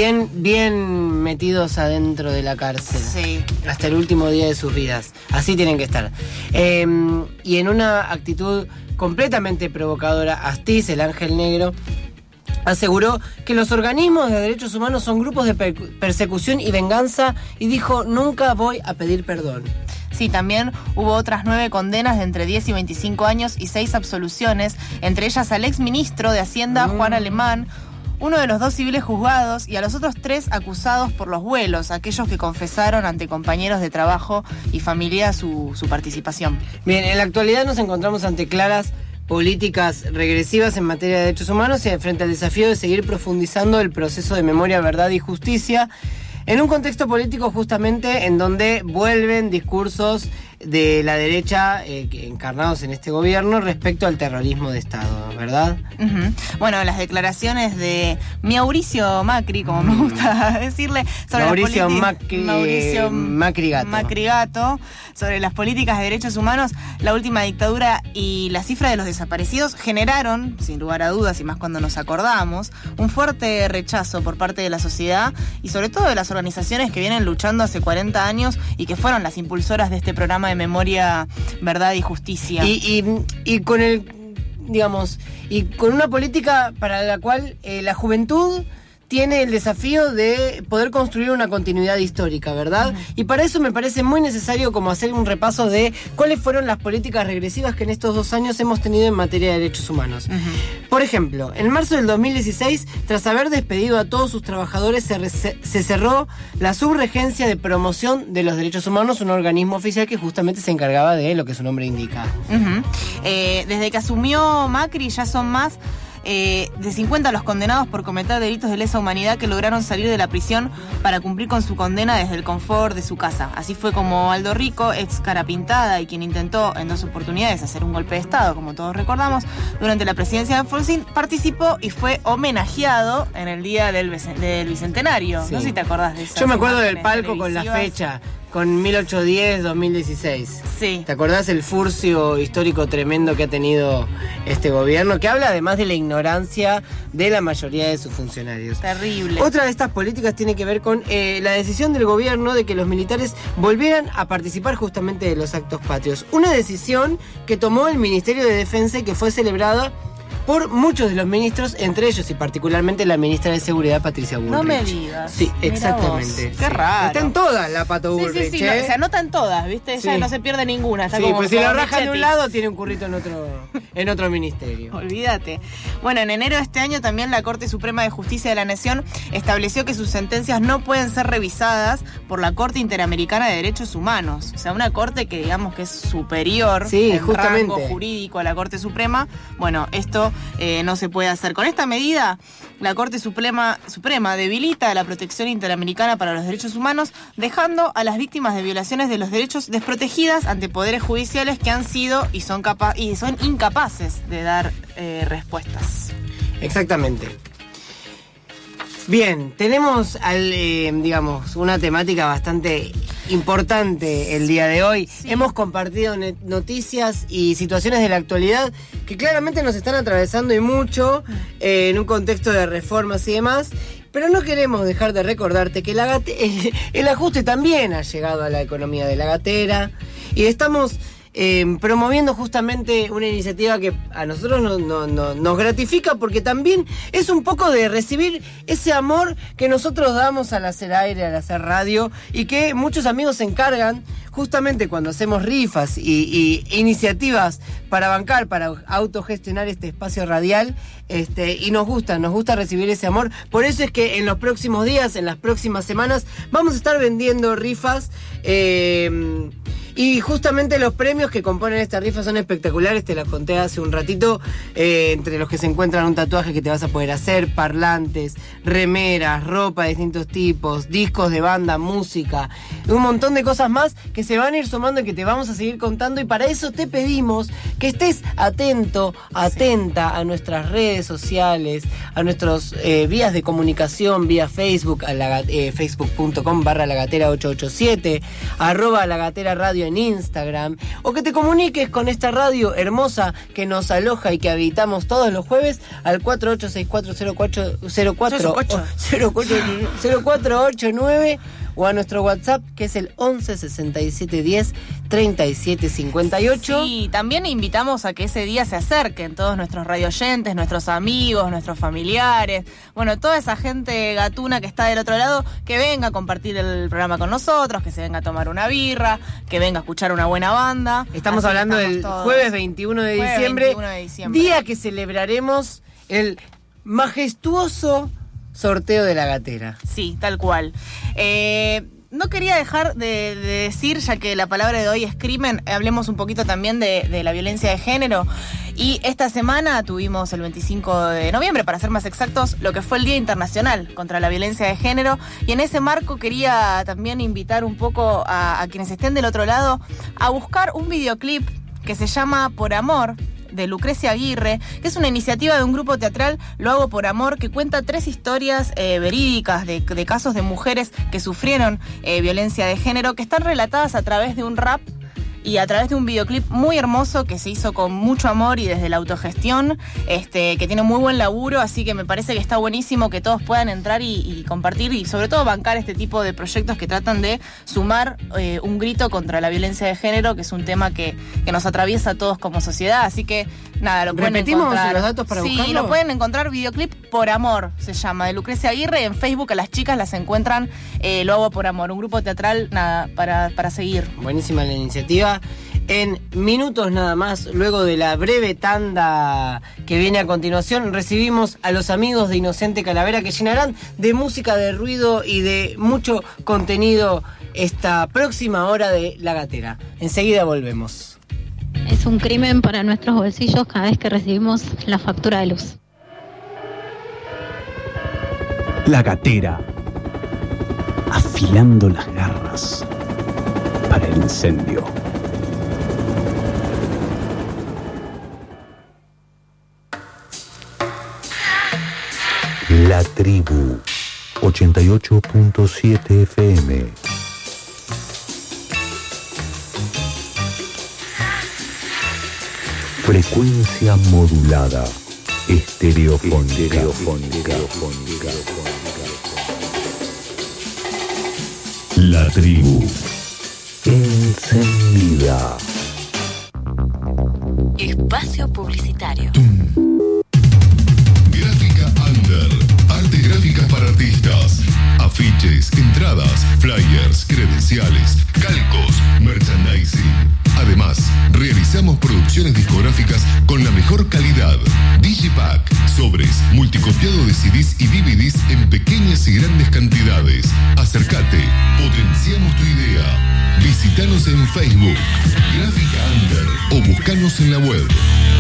Bien metidos adentro de la cárcel. Sí. Hasta el último día de sus vidas. Así tienen que estar. Y en una actitud completamente provocadora, Astiz, el ángel negro, aseguró que los organismos de derechos humanos son grupos de persecución y venganza y dijo: nunca voy a pedir perdón. Sí, también hubo otras 9 condenas de entre 10 y 25 años y 6 absoluciones, entre ellas al exministro de Hacienda, Juan Alemán, uno de los 2 civiles juzgados y a los otros 3 acusados por los vuelos, aquellos que confesaron ante compañeros de trabajo y familia su participación. Bien, en la actualidad nos encontramos ante claras políticas regresivas en materia de derechos humanos y frente al desafío de seguir profundizando el proceso de memoria, verdad y justicia en un contexto político justamente en donde vuelven discursos de la derecha encarnados en este gobierno respecto al terrorismo de Estado, ¿verdad? Uh-huh. Bueno, las declaraciones de Mauricio Macri, como me gusta decirle, sobre Mauricio Macri Gato, sobre las políticas de derechos humanos, la última dictadura y la cifra de los desaparecidos generaron, sin lugar a dudas, y más cuando nos acordamos, un fuerte rechazo por parte de la sociedad y sobre todo de las organizaciones que vienen luchando hace 40 años y que fueron las impulsoras de este programa de memoria, verdad y justicia. Y con y con una política para la cual la juventud tiene el desafío de poder construir una continuidad histórica, ¿verdad? Uh-huh. Y para eso me parece muy necesario como hacer un repaso de cuáles fueron las políticas regresivas que en estos 2 años hemos tenido en materia de derechos humanos. Uh-huh. Por ejemplo, en marzo del 2016, tras haber despedido a todos sus trabajadores, se cerró la Subregencia de Promoción de los Derechos Humanos, un organismo oficial que justamente se encargaba de lo que su nombre indica. Uh-huh. Desde que asumió Macri ya son más de 50 los condenados por cometer delitos de lesa humanidad que lograron salir de la prisión para cumplir con su condena desde el confort de su casa. Así fue como Aldo Rico, ex cara pintada y quien intentó en 2 oportunidades hacer un golpe de Estado, como todos recordamos, durante la presidencia de Alfonsín, participó y fue homenajeado en el día del Bicentenario. Sí. No sé si te acordás de eso. Yo me acuerdo del palco con la fecha, con 1810-2016. Sí. ¿Te acordás el furcio histórico tremendo que ha tenido este gobierno? Que habla además de la ignorancia de la mayoría de sus funcionarios. Terrible. Otra de estas políticas tiene que ver con la decisión del gobierno de que los militares volvieran a participar justamente de los actos patrios. Una decisión que tomó el Ministerio de Defensa y que fue celebrada por muchos de los ministros, entre ellos y particularmente la ministra de Seguridad, Patricia Bullrich. No me digas. Sí, exactamente. Qué raro. Están todas la Pato Bullrich, Sí, se anotan todas, ¿viste? Ella Sí. no se pierde ninguna. Está Sí, como pues si lo como rajan de un Michetti. lado, tiene un currito en otro ministerio. Olvídate. Bueno, en enero de este año también la Corte Suprema de Justicia de la Nación estableció que sus sentencias no pueden ser revisadas por la Corte Interamericana de Derechos Humanos. O sea, una corte que digamos que es superior en justamente. rango jurídico a la Corte Suprema. Bueno, esto no se puede hacer. Con esta medida, la Corte Suprema debilita la protección interamericana para los derechos humanos, dejando a las víctimas de violaciones de los derechos desprotegidas ante poderes judiciales que han sido y son incapaces de dar respuestas. Exactamente. Bien, tenemos una temática bastante importante el día de hoy. Sí. Hemos compartido noticias y situaciones de la actualidad que claramente nos están atravesando y mucho en un contexto de reformas y demás. Pero no queremos dejar de recordarte que el ajuste también ha llegado a la economía de la gatera y estamos promoviendo justamente una iniciativa que a nosotros nos gratifica porque también es un poco de recibir ese amor que nosotros damos al hacer aire, al hacer radio y que muchos amigos se encargan justamente cuando hacemos rifas y iniciativas para bancar, para autogestionar este espacio radial, y nos gusta recibir ese amor. Por eso es que en los próximos días, en las próximas semanas, vamos a estar vendiendo rifas. Y justamente los premios que componen esta rifa son espectaculares, te los conté hace un ratito, entre los que se encuentran un tatuaje que te vas a poder hacer, parlantes, remeras, ropa de distintos tipos, discos de banda, música, un montón de cosas más que se van a ir sumando y que te vamos a seguir contando, y para eso te pedimos que estés atento, atenta a nuestras redes sociales, a nuestros vías de comunicación, vía Facebook, a facebook.com/lagatera887, @lagatera radio en Instagram, o que te comuniques con esta radio hermosa que nos aloja y que habitamos todos los jueves al 48640489 o a nuestro WhatsApp que es el 11 67 10 37 58. Sí, también invitamos a que ese día se acerquen todos nuestros radioyentes, nuestros amigos, nuestros familiares, bueno, toda esa gente gatuna que está del otro lado, que venga a compartir el programa con nosotros, que se venga a tomar una birra, que venga a escuchar una buena banda. Estamos hablando del jueves 21 de diciembre, día que celebraremos el majestuoso sorteo de la gatera. Sí, tal cual. No quería dejar de decir, ya que la palabra de hoy es crimen, hablemos un poquito también de la violencia de género. Y esta semana tuvimos el 25 de noviembre, para ser más exactos, lo que fue el Día Internacional contra la Violencia de Género. Y en ese marco quería también invitar un poco a quienes estén del otro lado a buscar un videoclip que se llama Por Amor, de Lucrecia Aguirre, que es una iniciativa de un grupo teatral, Lo Hago Por Amor, que cuenta 3 historias verídicas de casos de mujeres que sufrieron violencia de género, que están relatadas a través de un rap y a través de un videoclip muy hermoso que se hizo con mucho amor y desde la autogestión, que tiene muy buen laburo, así que me parece que está buenísimo que todos puedan entrar y compartir y sobre todo bancar este tipo de proyectos que tratan de sumar un grito contra la violencia de género, que es un tema que nos atraviesa a todos como sociedad, así que nada, lo pueden encontrar. ¿Repetimos los datos para buscarlo? Sí, lo pueden encontrar, videoclip Por Amor se llama, de Lucrecia Aguirre. En Facebook a las chicas las encuentran Lo Hago Por Amor, un grupo teatral, nada, para seguir. Buenísima la iniciativa. En minutos nada más, luego de la breve tanda que viene a continuación, recibimos a los amigos de Inocente Calavera, que llenarán de música, de ruido y de mucho contenido esta próxima hora de La Gatera. Enseguida volvemos. Es un crimen para nuestros bolsillos cada vez que recibimos la factura de luz. La Gatera, afilando las garras para el incendio. La Tribu, 88.7 FM. Frecuencia modulada, estereofónica. La Tribu, encendida. Espacio publicitario. Gráfica Under. Arte gráficas para artistas. Afiches, entradas, flyers, credenciales, calcos, merchandising. Además, realizamos producciones discográficas con la mejor calidad. Digipack, sobres, multicopiado de CDs y DVDs en pequeñas y grandes cantidades. Acércate, potenciamos tu idea. Visítanos en Facebook, Gráfica Under, o buscanos en la web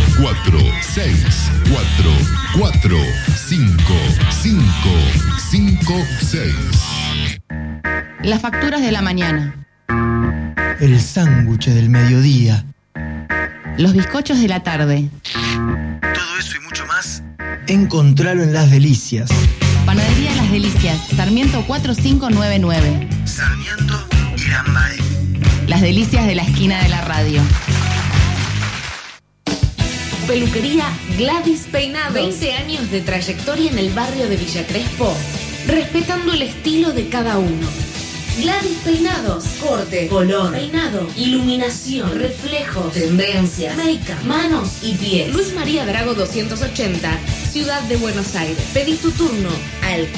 4644555556. Las facturas de la mañana. El sándwich del mediodía. Los bizcochos de la tarde. Todo eso y mucho más, encontralo en Las Delicias. Panadería Las Delicias, Sarmiento 4599. Sarmiento y Lambae. Las Delicias de la esquina de la radio. Peluquería Gladys Peinados. 20 años de trayectoria en el barrio de Villa Crespo, respetando el estilo de cada uno. Gladys Peinados, corte, color, peinado, iluminación, reflejos, tendencias, make-up, manos y pies. Luis María Drago 280, Ciudad de Buenos Aires. Pedí tu turno al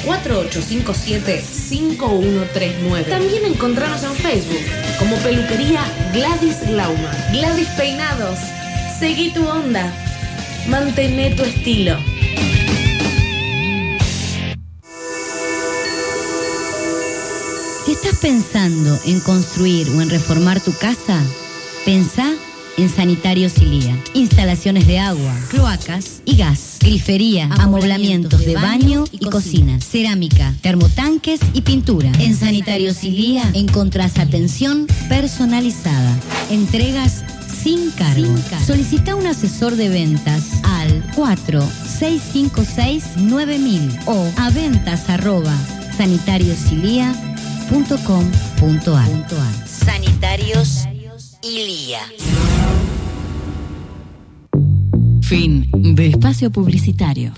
4857-5139. También encontranos en Facebook como Peluquería Gladys Lauma. Gladys Peinados, seguí tu onda, mantené tu estilo. Si estás pensando en construir o en reformar tu casa, pensá en Sanitarios Ilía. Instalaciones de agua, cloacas y gas, grifería, amoblamientos de baño y cocina, cerámica, termotanques y pintura. En Sanitarios Ilía encontrás atención personalizada, entregas sin cargo. Solicita un asesor de ventas al 4656-9000 o a ventas@sanitariosilia.com.ar. Sanitarios Ilía. Fin de espacio publicitario.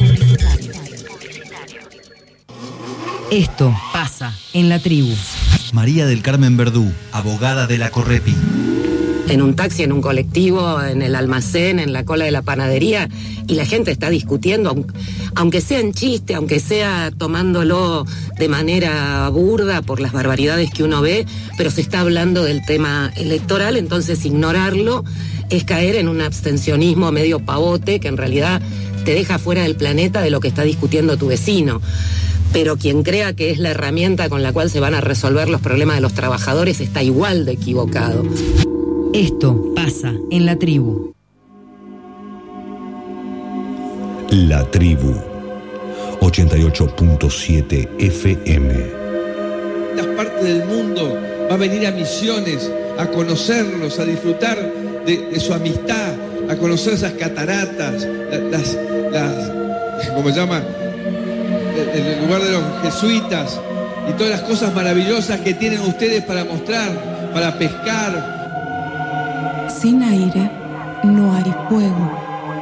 Esto pasa en la tribu. María del Carmen Verdú, abogada de la Correpi. En un taxi, en un colectivo, en el almacén, en la cola de la panadería, y la gente está discutiendo, aunque sea en chiste, aunque sea tomándolo de manera burda por las barbaridades que uno ve, pero se está hablando del tema electoral, entonces ignorarlo es caer en un abstencionismo medio pavote que en realidad te deja fuera del planeta de lo que está discutiendo tu vecino. Pero quien crea que es la herramienta con la cual se van a resolver los problemas de los trabajadores está igual de equivocado. Esto pasa en la tribu. La Tribu, 88.7 FM. Las partes del mundo va a venir a Misiones a conocerlos, a disfrutar de su amistad, a conocer esas cataratas, ¿cómo se llama? El lugar de los jesuitas y todas las cosas maravillosas que tienen ustedes para mostrar, para pescar. Sin aire no hay fuego.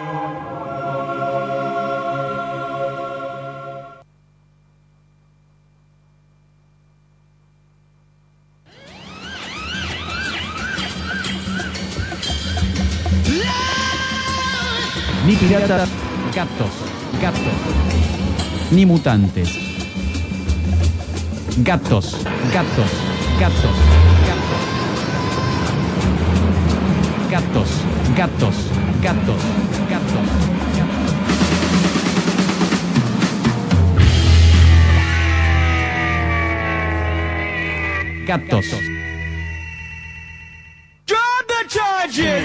Ni piratas, gatos. Ni mutantes. Gatos. Gatos. Drop the charges!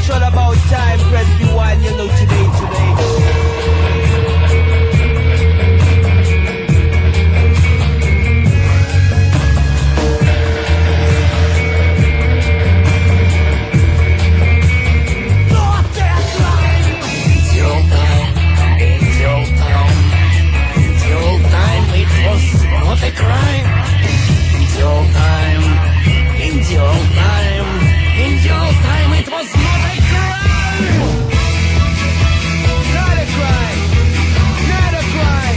It's all about time. Press rewind, you know today. Not a crime. In your time, it was not a crime. Not a crime. Not a crime.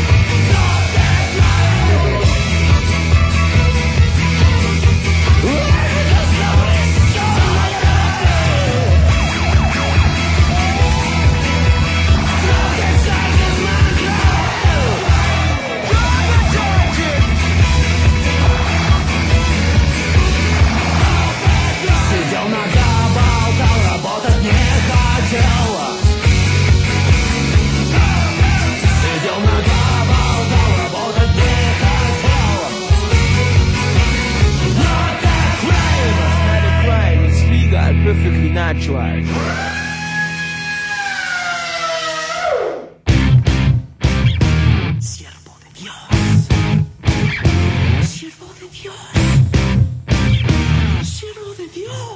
Сидел на кабалках, работать не хотел. Сидел на кабалках, работать не хотел. Not a crime. It's not a crime. It's legal, perfectly natural. Siervo de Dios. Siervo de Dios. Siervo de Dios.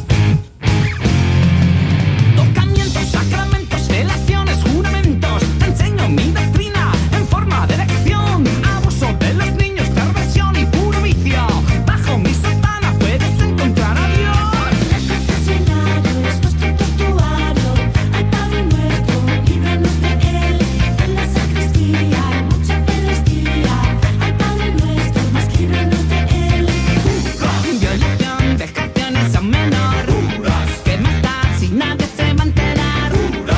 Tocamientos, sacramentos, felaciones, juramentos. Te enseño mi doctrina en forma de lección. Abuso de los niños, perversión y puro vicio. Bajo mi sotana puedes encontrar a Dios. El confesionario es nuestro tortuario. Al Padre nuestro, líbranos de él. En la sacristía hay mucha pedestía. Al Padre nuestro, más líbranos de él. Violación, vejaciones a menor. Que matar si nadie se va a enterar.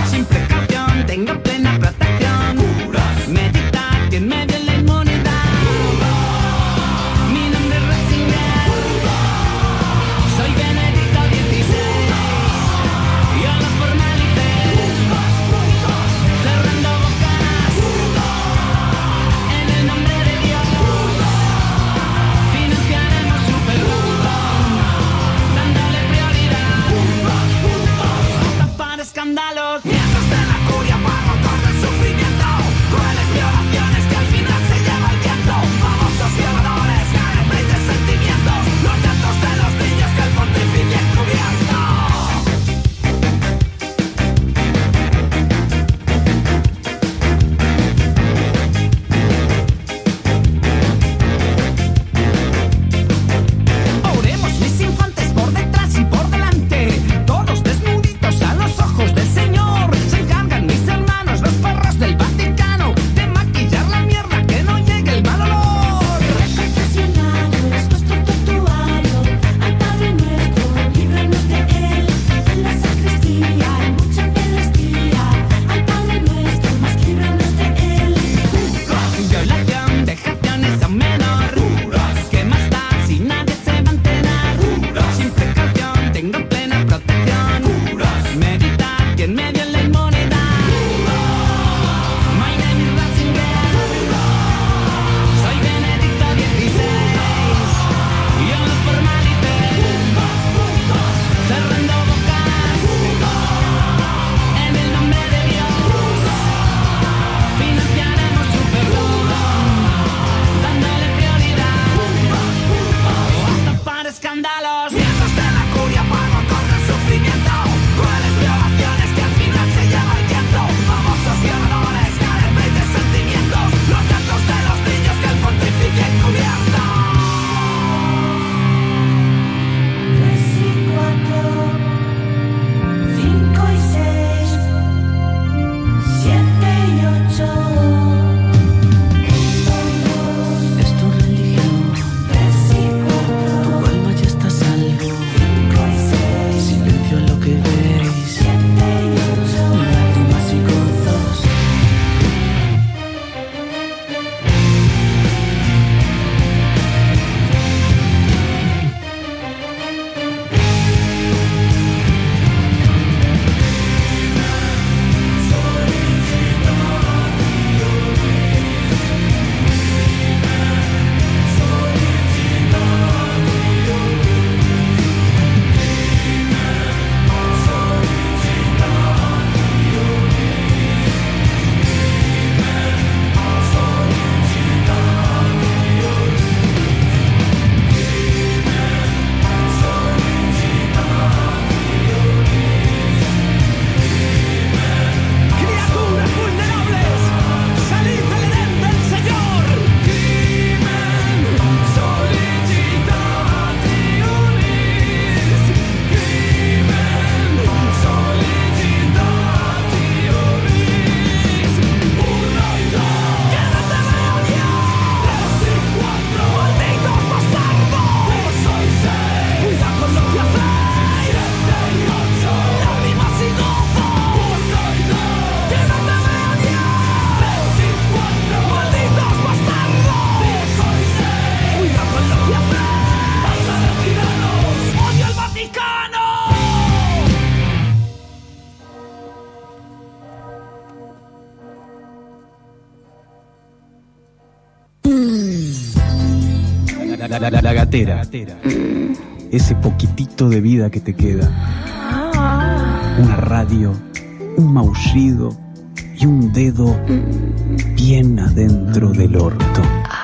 La gatera. Ese poquitito de vida que te queda. Una radio, un maullido y un dedo bien adentro del orto.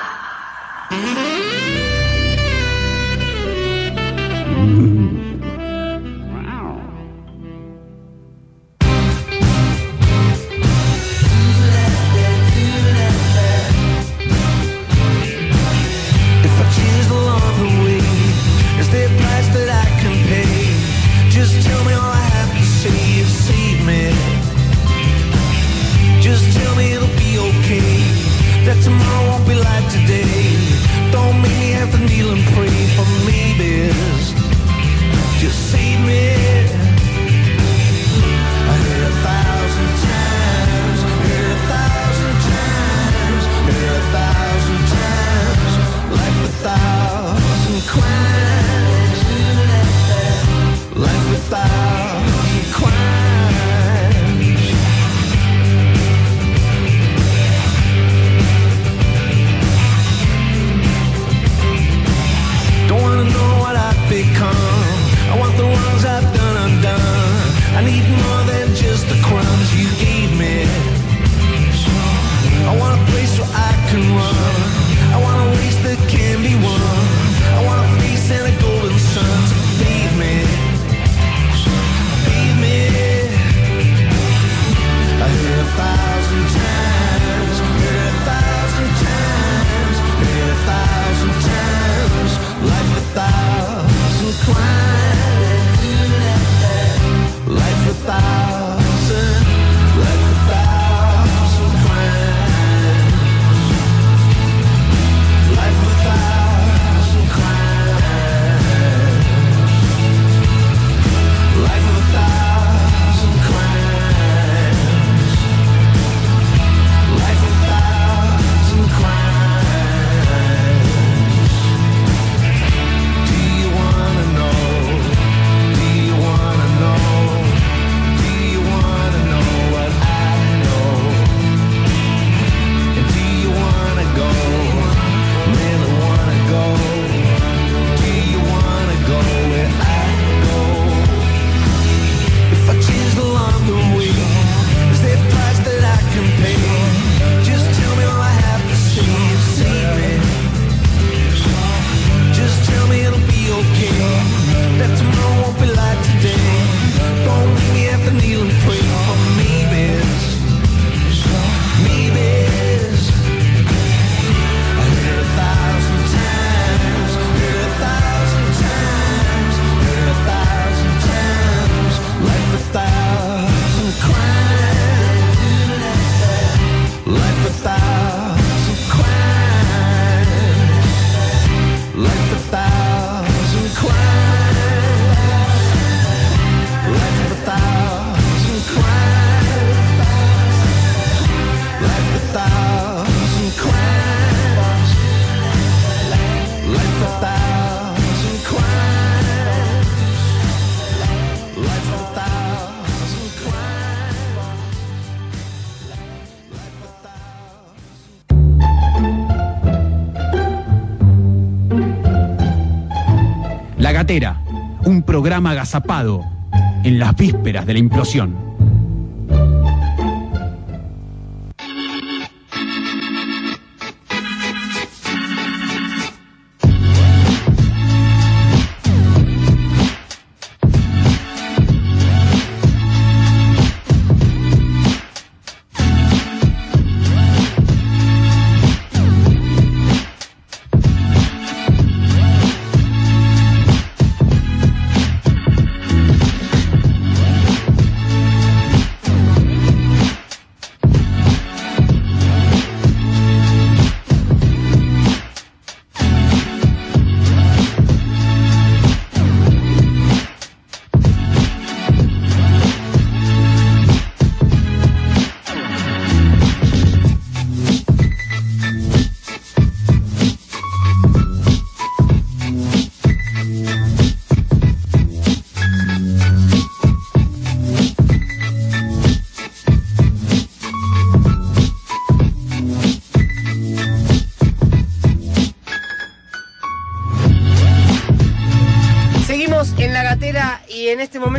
La Gatera, un programa agazapado en las vísperas de la implosión.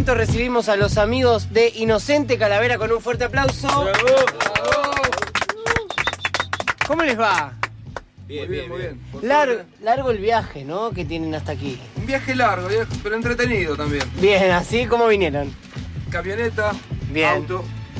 momento recibimos a los amigos de Inocente Calavera con un fuerte aplauso. ¡Bravo! ¿Cómo les va? Bien, muy bien. Largo el viaje, ¿no? Que tienen hasta aquí. Un viaje largo, pero entretenido también. Bien, ¿así cómo vinieron? Camioneta, bien. Auto.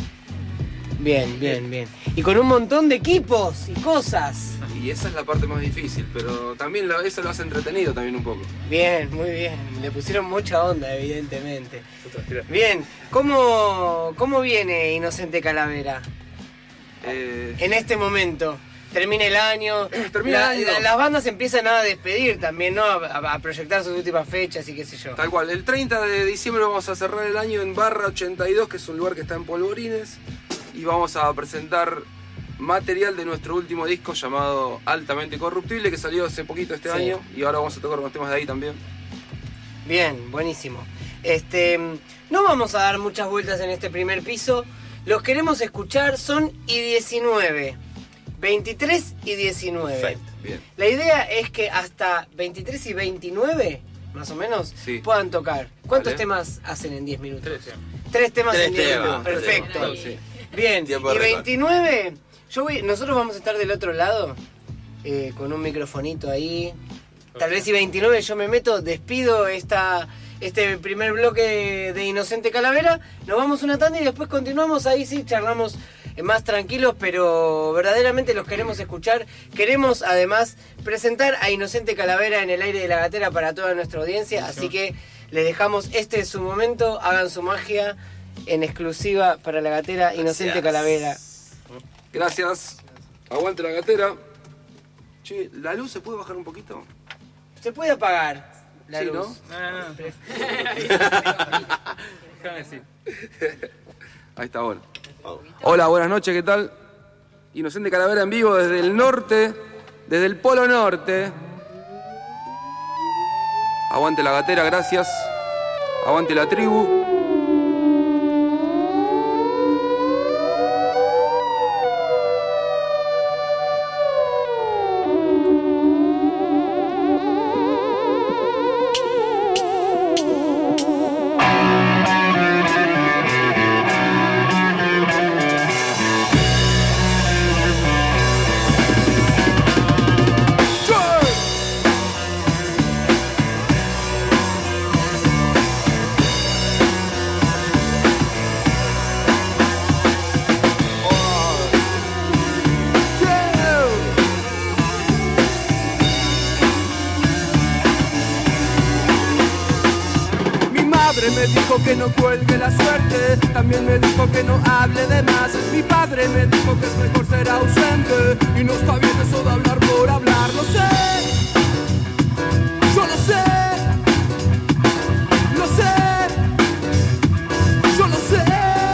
Bien. Y con un montón de equipos y cosas. Y esa es la parte más difícil, pero también eso lo hace entretenido también un poco. Bien, muy bien. Le pusieron mucha onda, evidentemente. Bien, ¿cómo viene Inocente Calavera? En este momento. Termina el año. Las bandas empiezan a despedir también, ¿no? A proyectar sus últimas fechas y qué sé yo. Tal cual. El 30 de diciembre vamos a cerrar el año en Barra 82, que es un lugar que está en Polvorines. Y vamos a presentar material de nuestro último disco llamado Altamente Corruptible, que salió hace poquito este año. Y ahora vamos a tocar unos temas de ahí también. Bien, buenísimo. No vamos a dar muchas vueltas en este primer piso. Los queremos escuchar, son y 19. 23 y 19. Perfecto, bien. La idea es que hasta 23 y 29, más o menos, sí, puedan tocar. ¿Cuántos temas hacen en 10 minutos? 3 temas en 10 minutos. Perfecto. Sí. Bien, y 29, nosotros vamos a estar del otro lado, con un microfonito ahí. Tal vez si 29 yo me meto, despido este primer bloque de Inocente Calavera, nos vamos una tanda y después continuamos ahí, sí, charlamos más tranquilos, pero verdaderamente los queremos escuchar. Queremos además presentar a Inocente Calavera en el aire de La Gatera para toda nuestra audiencia, así que les dejamos, este es su momento, hagan su magia en exclusiva para La Gatera. Inocente Calavera. Gracias. Aguante La Gatera. Che, ¿la luz se puede bajar un poquito? Se puede apagar la luz. ¿No? No. Déjame decir. Ahí está, bueno. Hola, buenas noches, ¿qué tal? Inocente Calavera en vivo desde el norte, desde el Polo Norte. Aguante La Gatera, gracias. Aguante la tribu. Me dijo que no cuelgue la suerte, también me dijo que no hable de más. Mi padre me dijo que es mejor ser ausente, y no está bien eso de hablar por hablar. Lo sé, yo lo sé, lo sé, yo lo sé.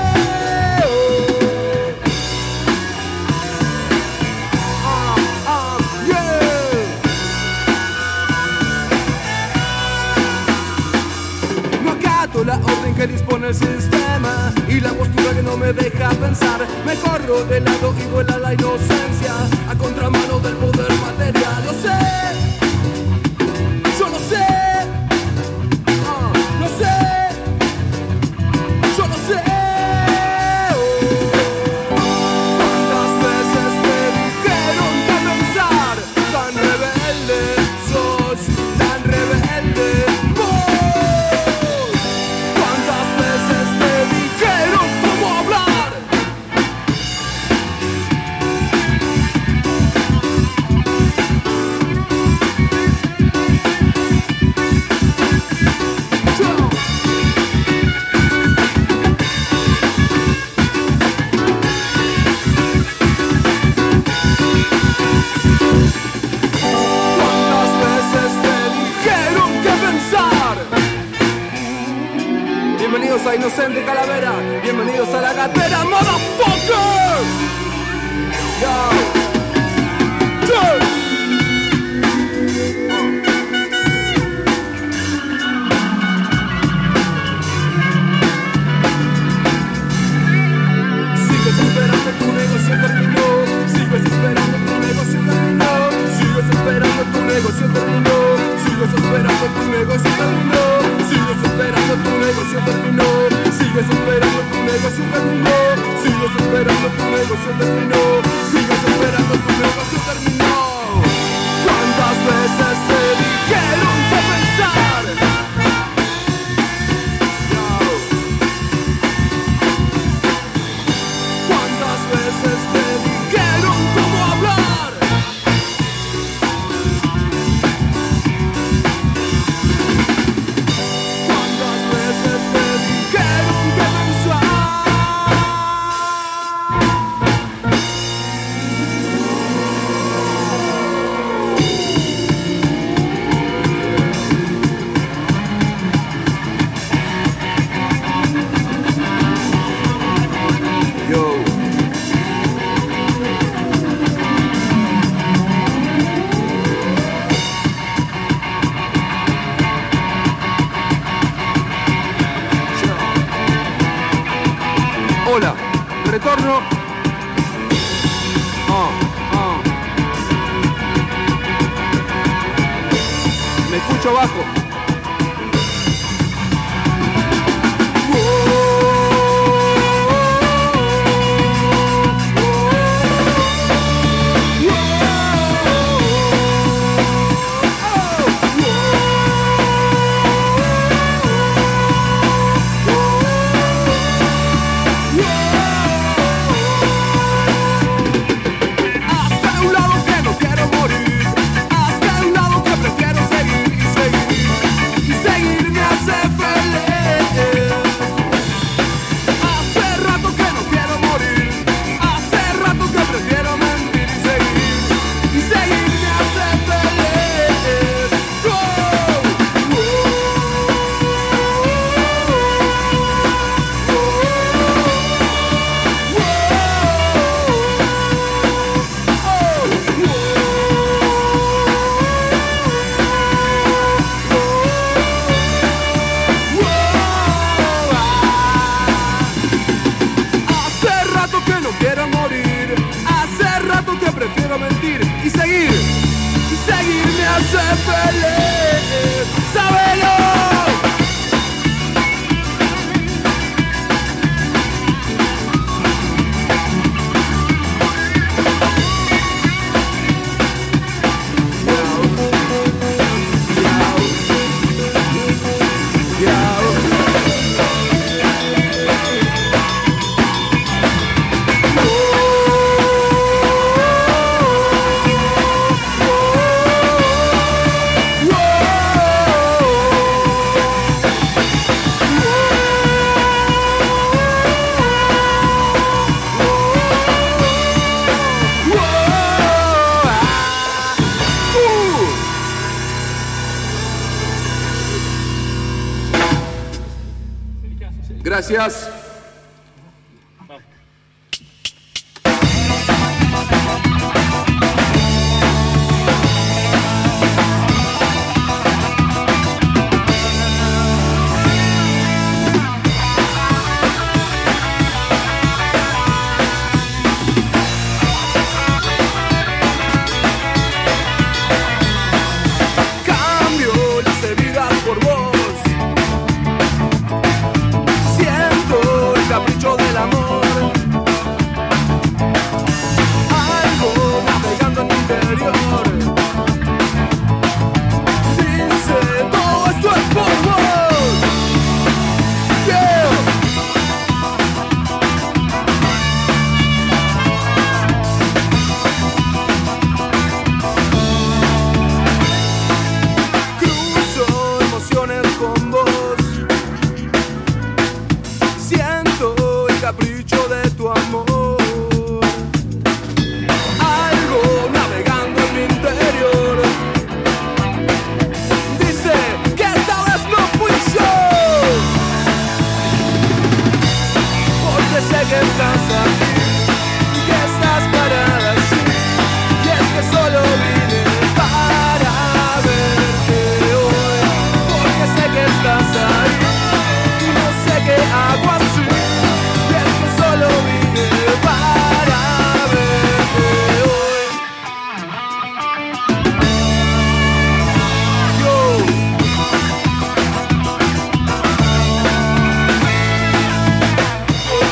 La orden que dispone el sistema y la postura que no me deja pensar. Me corro de lado y vuela la inocencia a contramano del poder material. Lo sé, yo lo sé, lo sé, yo lo sé. ¿Cuántas veces te dijeron que pensar? Tan rebelde sos, tan rebelde. Bienvenidos a Inocente Calavera, bienvenidos a La Gatera, motherfucker. Sigues esperando, tu negocio terminó. Sigues esperando, tu negocio terminó. Sigues esperando, tu negocio terminó. Sigues esperando, tu negocio terminó. Sigues esperando, tu negocio terminó. negocio terminó. Sigas esperando, tu negocio terminó. Sigas esperando, tu negocio terminó. ¿Cuántas veces te dijeron que pensar? ¿Cuántas veces te dijeron cómo hablar? ¿Cuántas veces te dijeron que pensar? Hola, retorno. Me escucho bajo. Hasta un lado que no quiero morir, hasta un lado que prefiero seguir y seguir, y seguir me hace feliz. Hace rato que no quiero morir, hace rato que prefiero mentir y seguir me hace feliz. Hace rato que no quiero morir, hace rato que prefiero mentir y seguir me hace feliz. ¡Sábelo! Gracias. Cambio las heridas por vos. Siento el capricho del amor. Algo navegando en mi interior. Dice, todo esto es por vos. Yeah. Cruzo emociones con vos. Siento el capricho de tu amor. Algo navegando en mi interior. Dice que esta vez no fui yo. Porque sé que estás aquí, que estás parada allí. Y es que solo vine para verte hoy. Porque sé que estás ahí y no sé qué hago así. Y es que solo vine para verte hoy. Yo.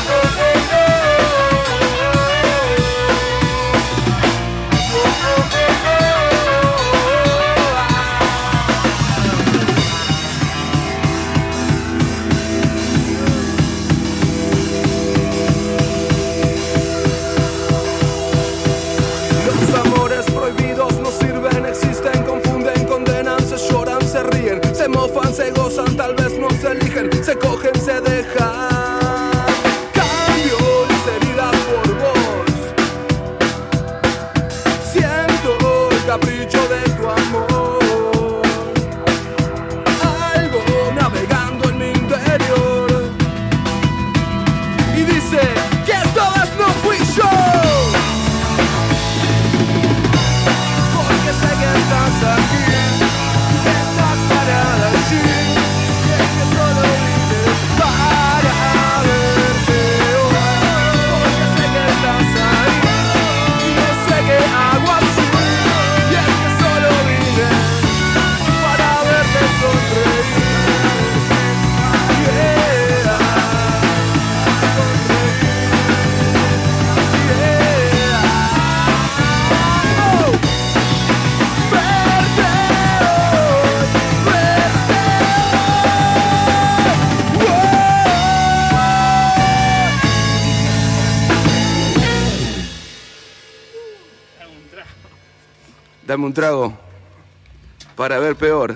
Dame un trago para ver peor.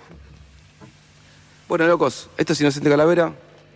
Bueno, locos, esto es Inocente Calavera.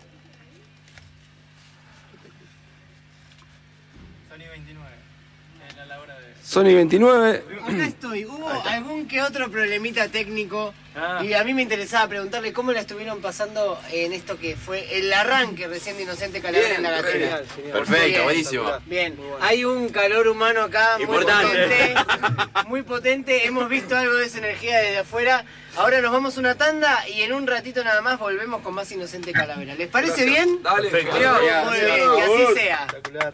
Sony 29. Acá estoy. Hubo algún que otro problemita técnico y a mí me interesaba preguntarle cómo la estuvieron pasando en esto que fue el arranque recién de Inocente Calavera en la gatera. Perfecto, buenísimo. Bien, hay un calor humano acá muy potente. Hemos visto algo de esa energía desde afuera. Ahora nos vamos a una tanda y en un ratito nada más volvemos con más Inocente Calavera. ¿Les parece bien? Dale, muy bien, que así sea.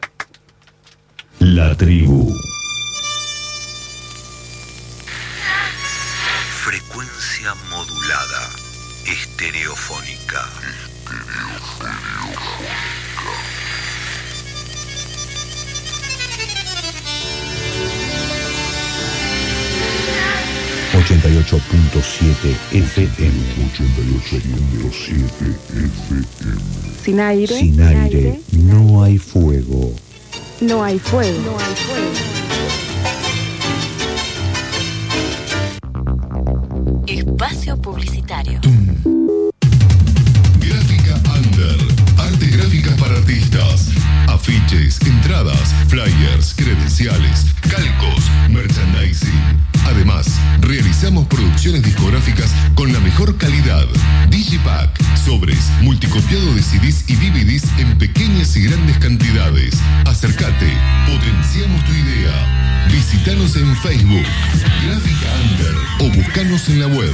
La tribu. Frecuencia modulada, estereofónica. 88.7 FM. 88.7 FM. Sin aire. Sin aire no hay fuego. No hay fuego. No hay fuego. Espacio publicitario. Gráfica Under. Artes gráficas para artistas. Afiches, entradas, flyers, credenciales, calcos, merchandising. Además, realizamos producciones discográficas con la mejor calidad. Digipack, sobres, multicopiado de CDs y DVDs en pequeñas y grandes cantidades. Acércate, potenciamos tu idea. Visítanos en Facebook, Gráfica Under, o buscanos en la web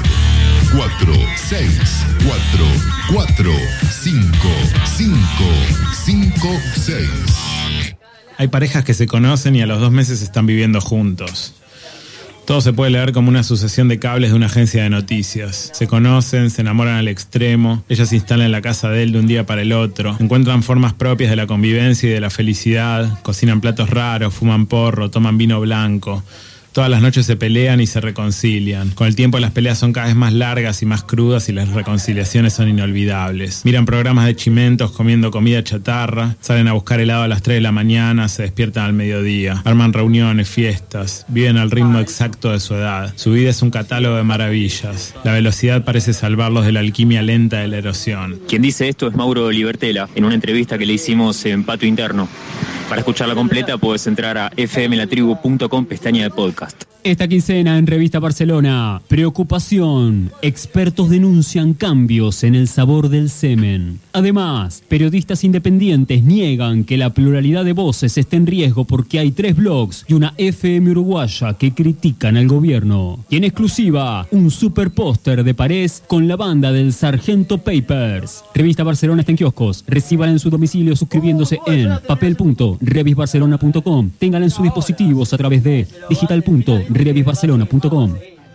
4644555556. Hay parejas que se conocen y a los 2 meses están viviendo juntos. Todo se puede leer como una sucesión de cables de una agencia de noticias. Se conocen, se enamoran al extremo, ella se instala en la casa de él de un día para el otro, encuentran formas propias de la convivencia y de la felicidad, cocinan platos raros, fuman porro, toman vino blanco. Todas las noches se pelean y se reconcilian. Con el tiempo las peleas son cada vez más largas y más crudas y las reconciliaciones son inolvidables. Miran programas de chimentos comiendo comida chatarra, salen a buscar helado a las 3 de la mañana, se despiertan al mediodía, arman reuniones, fiestas, viven al ritmo exacto de su edad. Su vida es un catálogo de maravillas. La velocidad parece salvarlos de la alquimia lenta de la erosión. Quien dice esto es Mauro Libertela, en una entrevista que le hicimos en Patio Interno. Para escucharla completa puedes entrar a fmlatribu.com, pestaña de podcast. Esta quincena en Revista Barcelona, preocupación. Expertos denuncian cambios en el sabor del semen. Además, periodistas independientes niegan que la pluralidad de voces esté en riesgo porque hay 3 blogs y una FM uruguaya que critican al gobierno. Y en exclusiva, un super póster de pared con la banda del Sargento Papers. Revista Barcelona está en kioscos. Recíbala en su domicilio suscribiéndose en papel.revisbarcelona.com. Téngala en sus dispositivos a través de digital.revisbarcelona.com.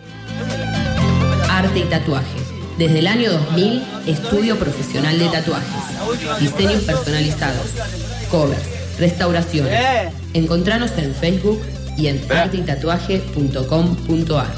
Arte y tatuaje. Desde el año 2000, estudio profesional de tatuajes. Diseños personalizados. Covers. Restauraciones. Encontranos en Facebook y en arteytatuaje.com.ar.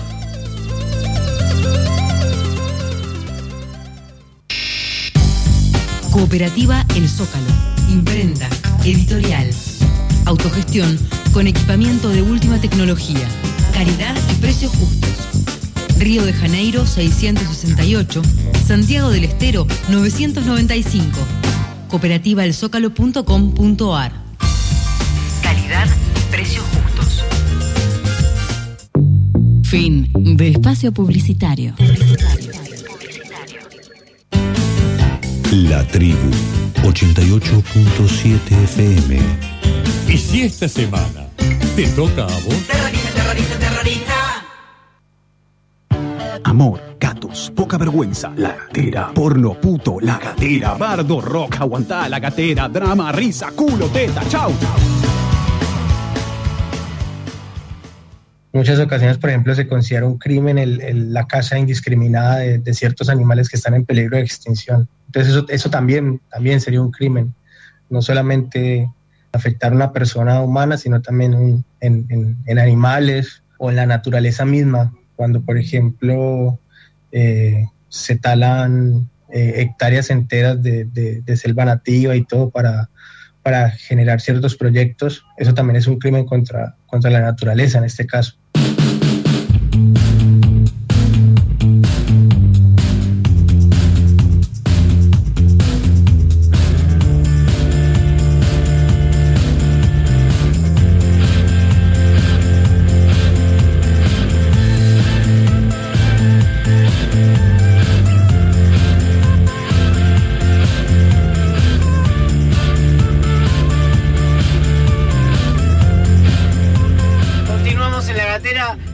Cooperativa El Zócalo. Imprenta. Editorial. Autogestión con equipamiento de última tecnología. Calidad y precios justos. Río de Janeiro 668, Santiago del Estero 995. Cooperativaelzócalo.com.ar. Calidad y precios justos. Fin de espacio publicitario. La tribu 88.7 FM. ¿Y si esta semana te toca a vos? Amor, gatos, poca vergüenza, la gatera, porno, puto, la gatera, bardo, rock, aguantá, la gatera, drama, risa, culo, teta, chau. En muchas ocasiones, por ejemplo, se considera un crimen la caza indiscriminada de ciertos animales que están en peligro de extinción. Entonces eso también sería un crimen, no solamente afectar a una persona humana, sino también en animales o en la naturaleza misma. Cuando, por ejemplo, se talan hectáreas enteras de selva nativa y todo para generar ciertos proyectos, eso también es un crimen contra la naturaleza en este caso.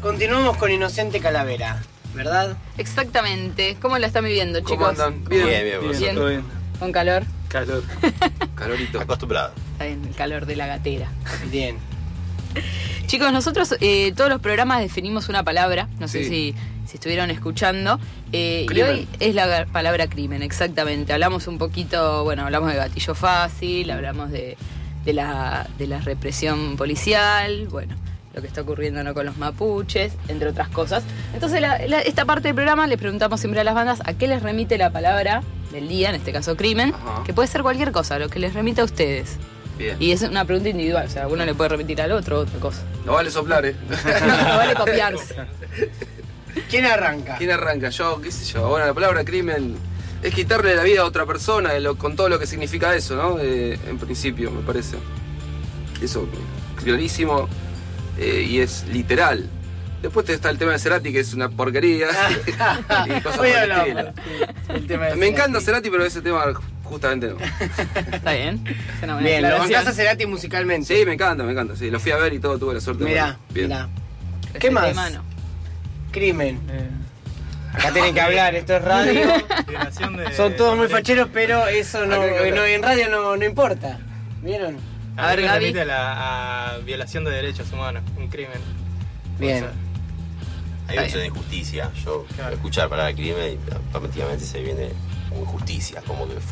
continuamos con Inocente Calavera, ¿verdad? Exactamente. ¿Cómo la están viviendo, chicos? ¿Cómo andan? Bien. Todo bien. ¿Con calor? Calor. Calorito. Acostumbrado. Está bien, el calor de la gatera. Bien. Chicos, nosotros todos los programas definimos una palabra, no sé Sí. si estuvieron escuchando, y Crimen. hoy es la palabra crimen, exactamente. Hablamos un poquito, bueno, hablamos de gatillo fácil, hablamos de la represión policial, bueno, lo que está ocurriendo, ¿no?, con los mapuches, entre otras cosas. Entonces, esta parte del programa le preguntamos siempre a las bandas a qué les remite la palabra del día, en este caso crimen, que puede ser cualquier cosa, lo que les remite a ustedes. Bien. Y es una pregunta individual, o sea, uno le puede remitir al otro otra cosa. No vale soplar, No vale copiarse. ¿Quién arranca? ¿Quién arranca? Yo, qué sé yo. Bueno, la palabra crimen es quitarle la vida a otra persona, con todo lo que significa eso, ¿no? En principio, me parece. Eso, clarísimo, y es literal. Después está el tema de Cerati, que es una porquería. Y cosas por el estilo. El tema de Me encanta Cerati, pero ese tema justamente no. Está bien. Bien, ¿lo bancás a Cerati musicalmente? Sí, me encanta, sí. Lo fui a ver y todo, tuve la suerte de verlo. Mirá. ¿Qué más? Crimen. Acá tienen que hablar, esto es radio. Son todos muy facheros, pero eso no en radio no importa. ¿Vieron? A ver, Gaby. A violación de derechos humanos, un crimen. Bien. Hay mucha injusticia. Yo escucho la palabra crimen y automáticamente se viene injusticia, como que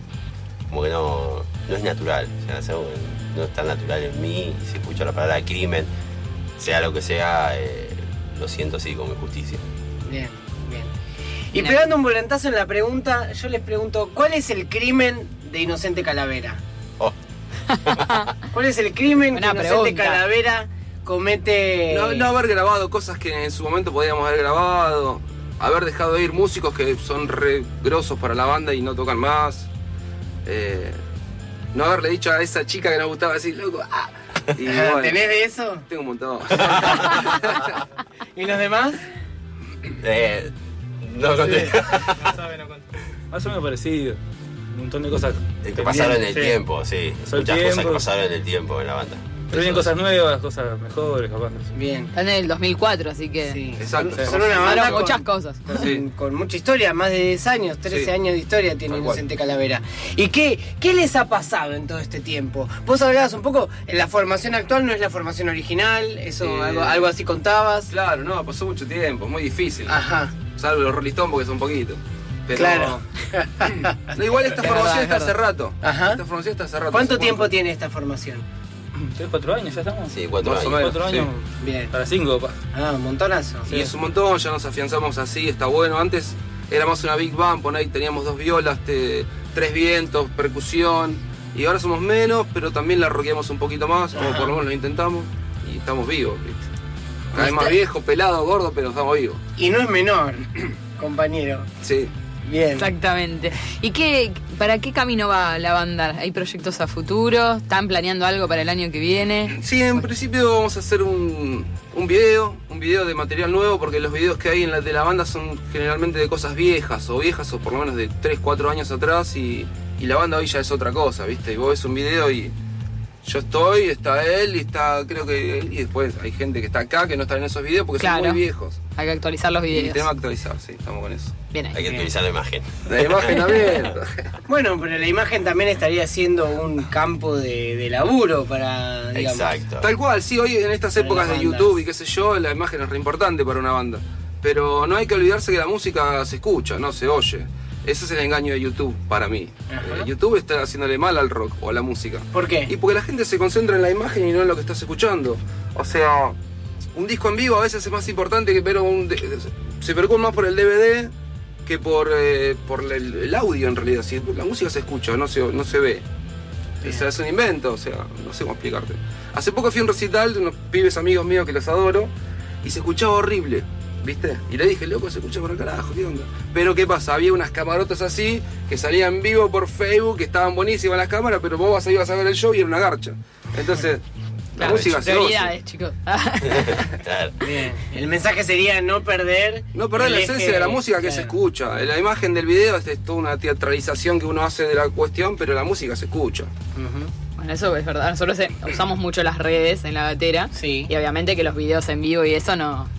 no es natural, o sea, no es tan natural en mí. Si escucho la palabra crimen, sea lo que sea, lo siento así como injusticia. Bien. Y pegando un volantazo en la pregunta, yo les pregunto, ¿cuál es el crimen de Inocente Calavera? ¿Cuál es el crimen que Inocente Calavera comete? No haber grabado cosas que en su momento podíamos haber grabado, haber dejado de ir músicos que son re grosos para la banda y no tocan más, no haberle dicho a esa chica que nos gustaba decir, loco, y bueno, ¿tenés de eso? Tengo un montón. ¿Y los demás? No conté. No conté. Más o menos parecido. Un montón de cosas que pasaron en el tiempo, sí. Muchas cosas que pasaron en el tiempo en la banda. Pero vienen cosas nuevas, cosas mejores, capaz. Bien. Están en el 2004, así que... Sí. Exacto. Son una banda con muchas cosas. Con mucha historia, más de 10 años, 13 años de historia tiene Inocente Calavera. ¿Y qué les ha pasado en todo este tiempo? Vos hablabas un poco, la formación actual no es la formación original, eso algo así contabas. Claro, no, pasó mucho tiempo, es muy difícil. Ajá. Salvo los Rolling Stones porque son poquitos. Pero claro. No, igual esta formación está hace rato. Ajá. Esta formación está hace rato. ¿Cuánto tiempo tiene esta formación? 4 años ya estamos. Sí, 4 años. 4 años. Sí. Bien. Para 5, pa. Un montonazo. Y es un montón, ya nos afianzamos así, está bueno. Antes éramos una big band, por ahí teníamos 2 violas, 3 vientos, percusión. Y ahora somos menos, pero también la rockeamos un poquito más, o por lo menos lo intentamos. Y estamos vivos, ¿viste? Cada vez más viejo, pelado, gordo, pero estamos vivos. Y no es menor, compañero. Sí. Bien. Exactamente. ¿Y para qué camino va la banda? ¿Hay proyectos a futuro? ¿Están planeando algo para el año que viene? Sí, en principio vamos a hacer un video de material nuevo, porque los videos que hay de la banda son generalmente de cosas viejas o por lo menos de 3, 4 años atrás, y la banda hoy ya es otra cosa, ¿viste? Y vos ves un video y yo estoy, está él y está, creo que él, y después hay gente que está acá que no está en esos videos porque son muy viejos. Hay que actualizar los videos. Y tenemos que actualizar, sí, estamos con eso. Bien ahí. Hay que actualizar la imagen. La imagen también. Bueno, pero la imagen también estaría siendo un campo de laburo para, digamos. Exacto. Tal cual, sí, hoy en estas épocas de YouTube y qué sé yo, la imagen es re importante para una banda. Pero no hay que olvidarse que la música se escucha, no se oye. Ese es el engaño de YouTube para mí. YouTube está haciéndole mal al rock o a la música. ¿Por qué? Y porque la gente se concentra en la imagen y no en lo que estás escuchando. O sea, un disco en vivo a veces es más importante que ver se preocupan más por el DVD que por el audio en realidad. Si la música se escucha, no se ve. O sea, es un invento, o sea, no sé cómo explicarte. Hace poco fui a un recital de unos pibes amigos míos que los adoro y se escuchaba horrible. ¿Viste? Y le dije, loco, se escucha por el carajo, ¿qué onda? Pero ¿qué pasa? Había unas camarotas así, que salían en vivo por Facebook, que estaban buenísimas las cámaras, pero vos ibas a ver el show y era una garcha. Entonces, la música se oye. Chicos. Claro. Bien. El mensaje sería no perder la esencia de la música que se escucha. La imagen del video es toda una teatralización que uno hace de la cuestión, pero la música se escucha. Bueno, eso es verdad. Nosotros usamos mucho las redes en la gatera. Sí. Y obviamente que los videos en vivo y eso no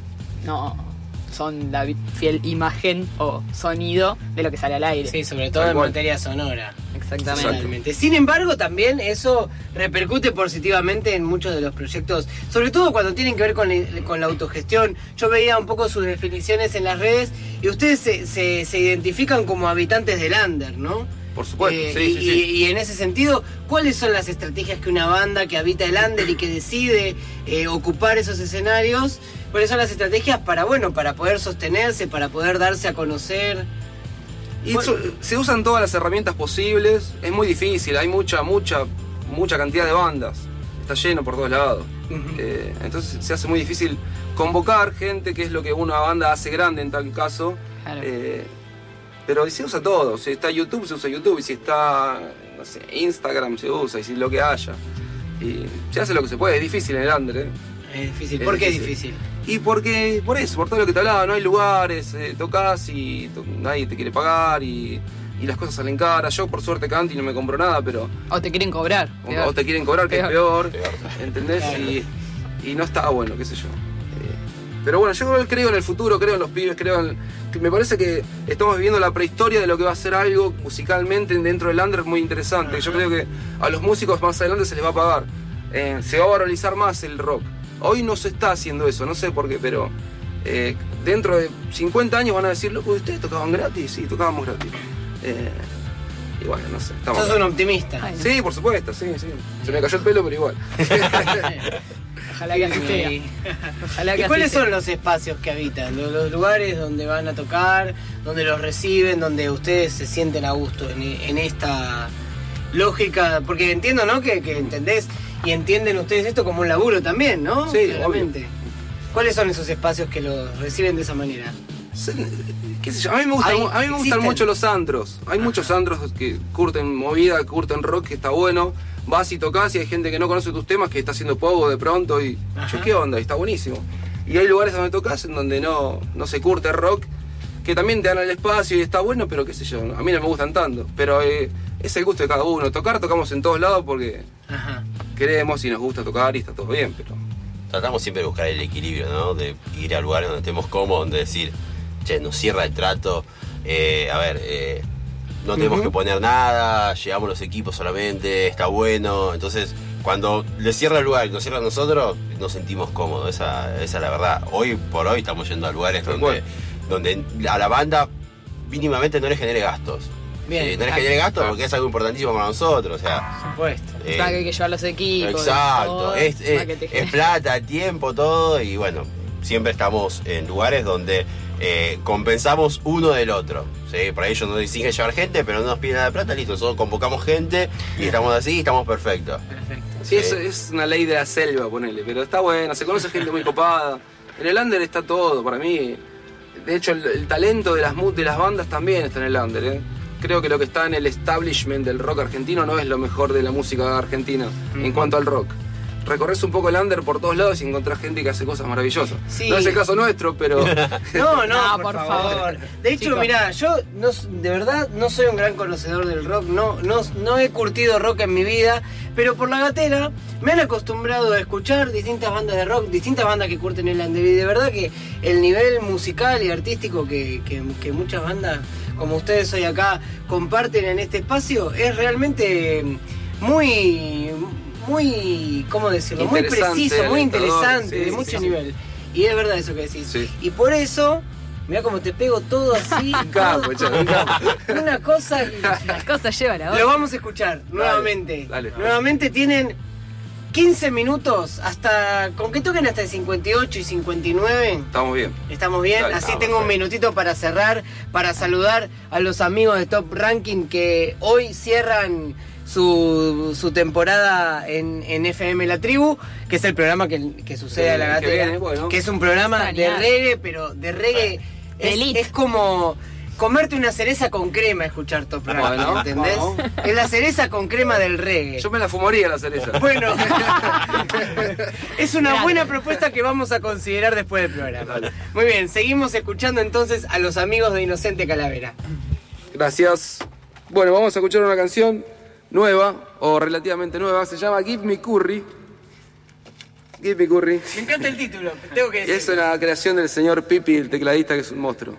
no son la fiel imagen o sonido de lo que sale al aire. Sí, sobre todo en materia sonora. Exactamente. Sin embargo, también eso repercute positivamente en muchos de los proyectos, sobre todo cuando tienen que ver con la autogestión. Yo veía un poco sus definiciones en las redes y ustedes se identifican como habitantes del under, ¿no? Por supuesto, sí. Y en ese sentido, ¿cuáles son las estrategias que una banda que habita el under y que decide ocupar esos escenarios? ¿Cuáles son las estrategias para poder sostenerse, para poder darse a conocer? Y se usan todas las herramientas posibles. Es muy difícil, hay mucha cantidad de bandas. Está lleno por todos lados. Entonces se hace muy difícil convocar gente, que es lo que una banda hace grande en tal caso. Claro. Pero se usa todo. Si está YouTube, se usa YouTube. Y si está, no sé, Instagram, se usa. Y si lo que haya. Y se hace lo que se puede. Es difícil en el under, ¿eh? Es difícil. ¿Por qué es difícil? Y por todo lo que te hablaba, no hay lugares, tocas y nadie te quiere pagar y las cosas salen caras. Yo por suerte canto y no me compro nada, pero... O te quieren cobrar. O te quieren cobrar, que es peor. ¿Entendés? Claro. Y no está bueno, qué sé yo. Pero bueno, yo creo en el futuro, creo en los pibes, me parece que estamos viviendo la prehistoria de lo que va a ser algo musicalmente dentro del under muy interesante. Yo creo que a los músicos más adelante se les va a pagar. Se va a valorizar más el rock. Hoy no se está haciendo eso, no sé por qué, pero dentro de 50 años van a decir, loco, ¿ustedes tocaban gratis? Sí, tocábamos gratis. Y bueno, no sé. ¿Sos un optimista? Ay, no. Sí, por supuesto, sí. Se me cayó el pelo, pero igual. Ojalá que así sea. ¿Y cuáles son los espacios que habitan? Los lugares donde van a tocar, donde los reciben, donde ustedes se sienten a gusto en esta lógica, porque entiendo, ¿no? Que entendés y entienden ustedes esto como un laburo también, ¿no? Sí, claramente. Obvio. ¿Cuáles son esos espacios que los reciben de esa manera? ¿Qué sé yo? A mí me gustan mucho los antros. Hay muchos antros que curten movida, curten rock, que está bueno. Vas y tocas y hay gente que no conoce tus temas, que está haciendo pogo de pronto y... Che, ¿qué onda? Y está buenísimo. Y hay lugares donde tocas en donde no se curte rock, que también te dan el espacio y está bueno, pero qué sé yo, a mí no me gustan tanto. Pero es el gusto de cada uno. Tocamos en todos lados porque queremos y nos gusta tocar y está todo bien, pero... Tratamos siempre de buscar el equilibrio, ¿no? De ir a lugares donde estemos cómodos, donde decir, che, nos cierra el trato, no tenemos que poner nada, llevamos los equipos solamente, está bueno. Entonces, cuando le cierra el lugar y nos cierra a nosotros, nos sentimos cómodos, esa es la verdad. Hoy por hoy estamos yendo a lugares donde a la banda mínimamente no le genere gastos. Bien, no le genere gastos porque es algo importantísimo para nosotros, o sea... Por supuesto. Que hay que llevar los equipos. Exacto, todo, es plata, tiempo, todo, y bueno, siempre estamos en lugares donde compensamos uno del otro. ¿Sí? Por ahí ellos nos dicen llevar gente, pero no nos piden nada de plata, listo, nosotros convocamos gente y estamos así y estamos perfectos. Perfecto. Sí, es una ley de la selva, ponele, pero está bueno, se conoce gente muy copada. En el under está todo, para mí. De hecho, el talento de las bandas también está en el under, ¿eh? Creo que lo que está en el establishment del rock argentino no es lo mejor de la música argentina en cuanto al rock. Recorres un poco el under por todos lados y encontrás gente que hace cosas maravillosas. Sí. No es el caso nuestro, pero... No, por favor. De hecho, mirá, yo de verdad no soy un gran conocedor del rock, no he curtido rock en mi vida, pero por la gatera me han acostumbrado a escuchar distintas bandas de rock, distintas bandas que curten el under, y de verdad que el nivel musical y artístico que muchas bandas como ustedes hoy acá comparten en este espacio es realmente muy, ¿cómo decirlo? Muy preciso, muy interesante, de mucho nivel. Y es verdad eso que decís. Sí. Y por eso, mirá cómo te pego todo así. Una cosa y las cosas llevan a otra. Lo vamos a escuchar nuevamente. Dale. Nuevamente tienen 15 minutos hasta... ¿Con qué toquen hasta el 58 y 59? Estamos bien. ¿Estamos bien? Dale, así tengo un minutito para cerrar, para saludar a los amigos de Top Ranking que hoy cierran su temporada en FM La Tribu, que es el programa que sucede a la gatera, que es un programa de reggae, pero de reggae es como comerte una cereza con crema escuchar Top Ranking, ¿no? ¿Entendés? Es la cereza con crema del reggae. Yo me la fumaría la cereza. Bueno, es una buena propuesta que vamos a considerar después del programa. Muy bien, seguimos escuchando entonces a los amigos de Inocente Calavera. Gracias. Bueno, vamos a escuchar una canción nueva, o relativamente nueva, se llama Give Me Curry, Give me Curry. Me encanta el título, tengo que decir. Es una creación del señor Pipi, el tecladista, que es un monstruo.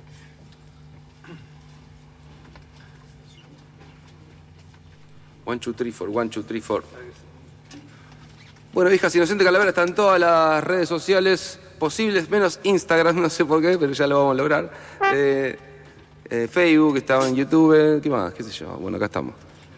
One, two, three, four. Bueno, hijas Inocente Calavera está en todas las redes sociales posibles, menos Instagram, no sé por qué, pero ya lo vamos a lograr. Facebook, estaba en YouTube, ¿qué más? ¿Qué sé yo? Bueno, acá estamos.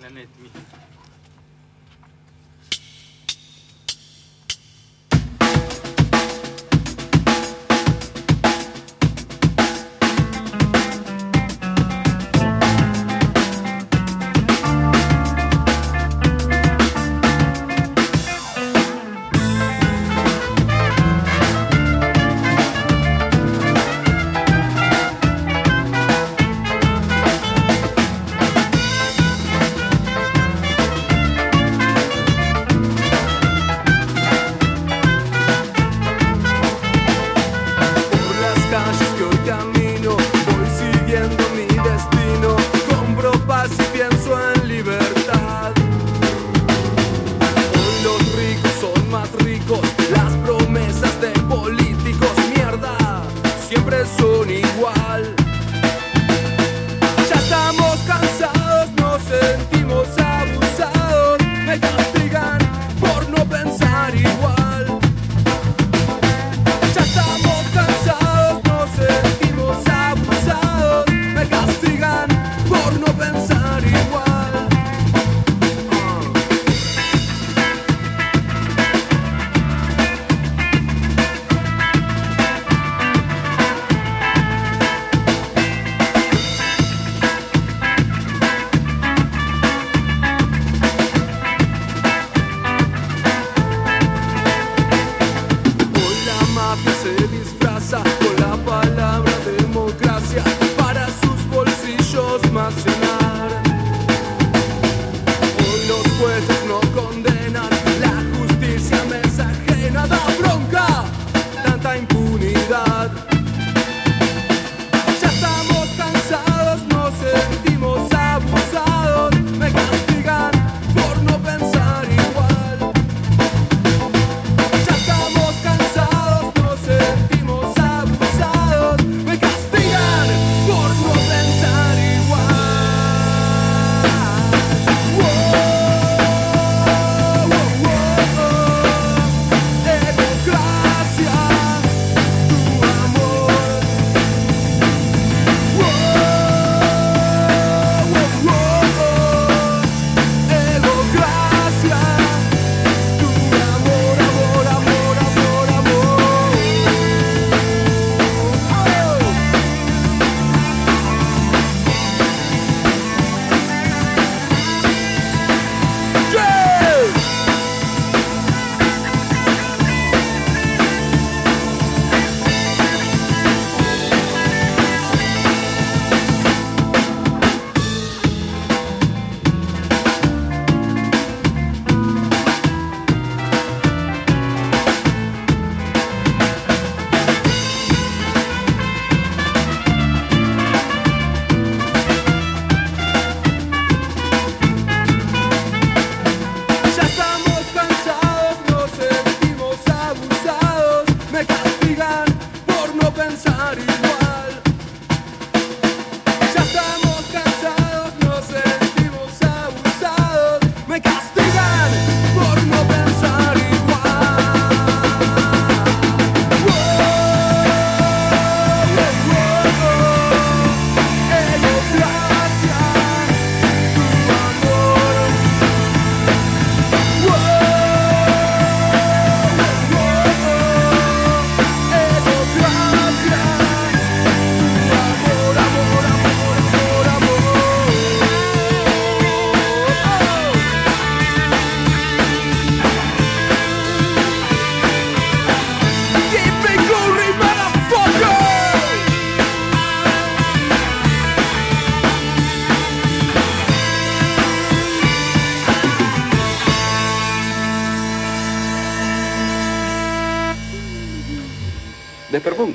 Desperfum.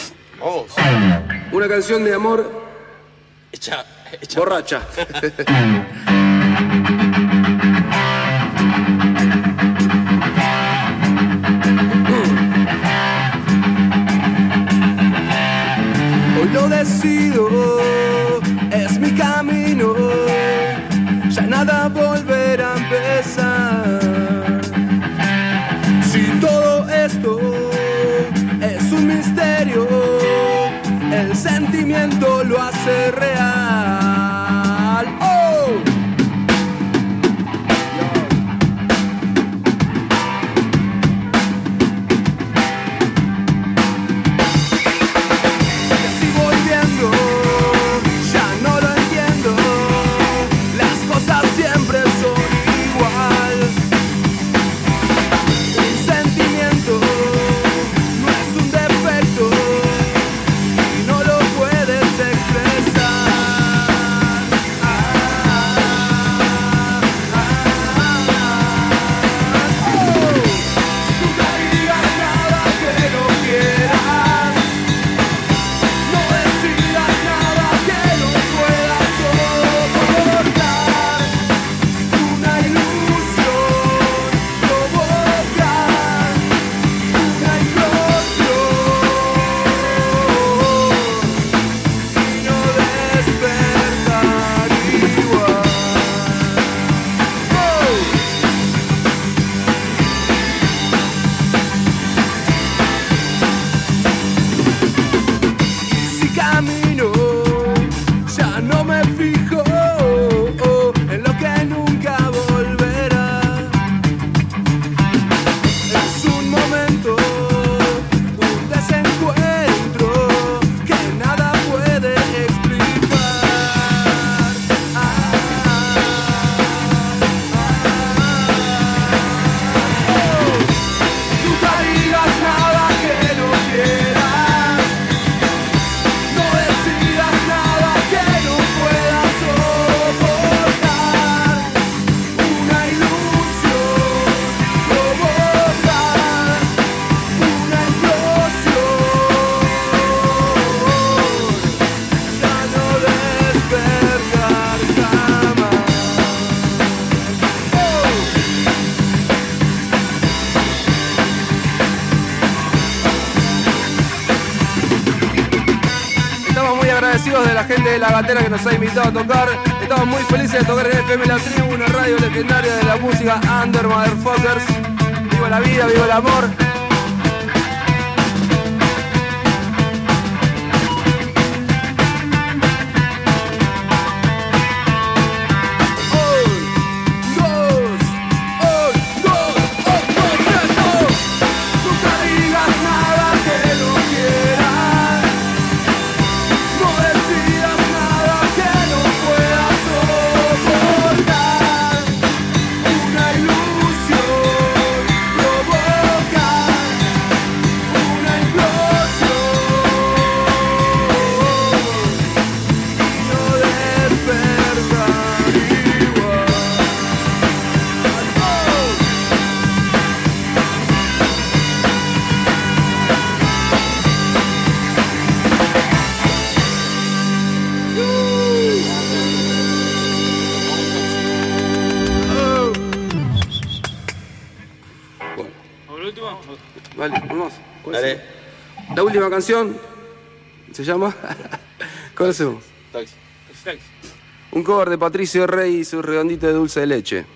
Oh, sí. Una canción de amor Hecha. borracha. agradecidos de la gente de La Gatera que nos ha invitado a tocar. Estamos muy felices de tocar en FM La Tribu, una radio legendaria de la música Under Motherfuckers. Viva la vida, viva el amor. Vale, vamos. Dale. La última canción se llama. ¿Cuál hacemos? Taxi. Un cover de Patricio Rey y su redondito de dulce de leche.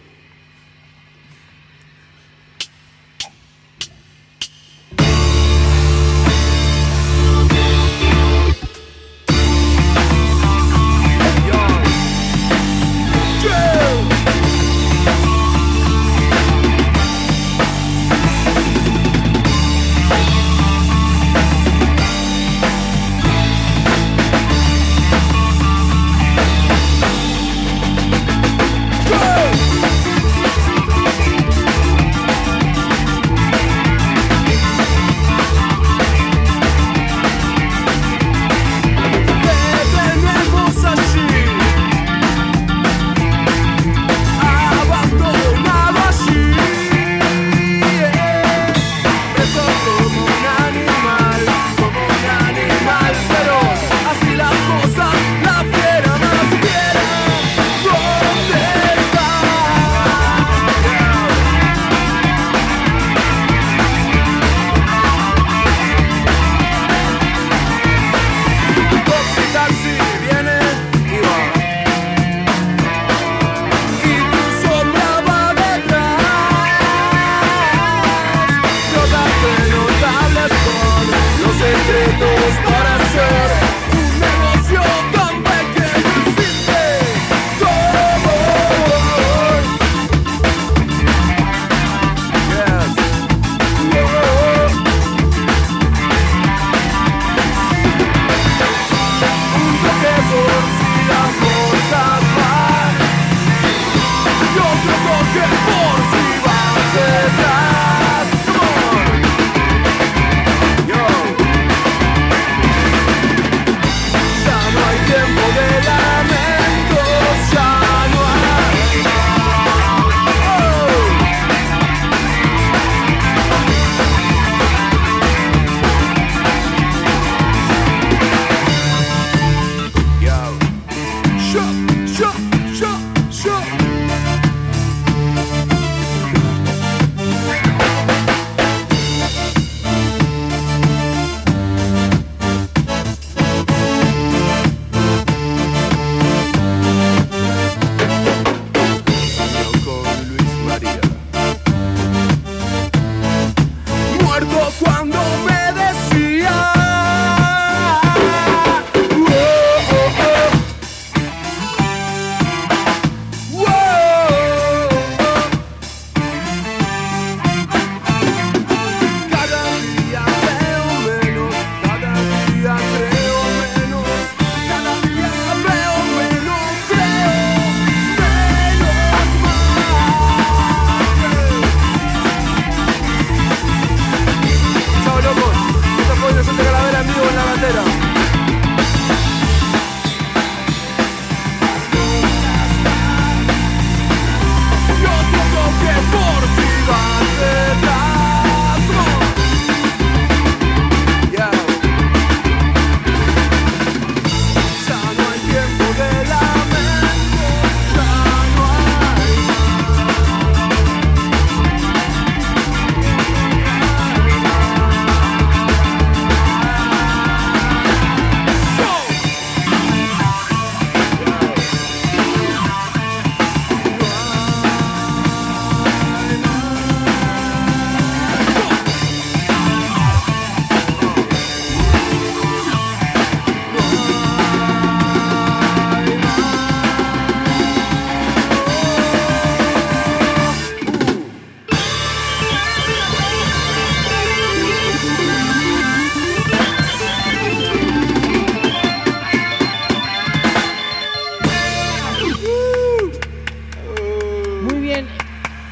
Go!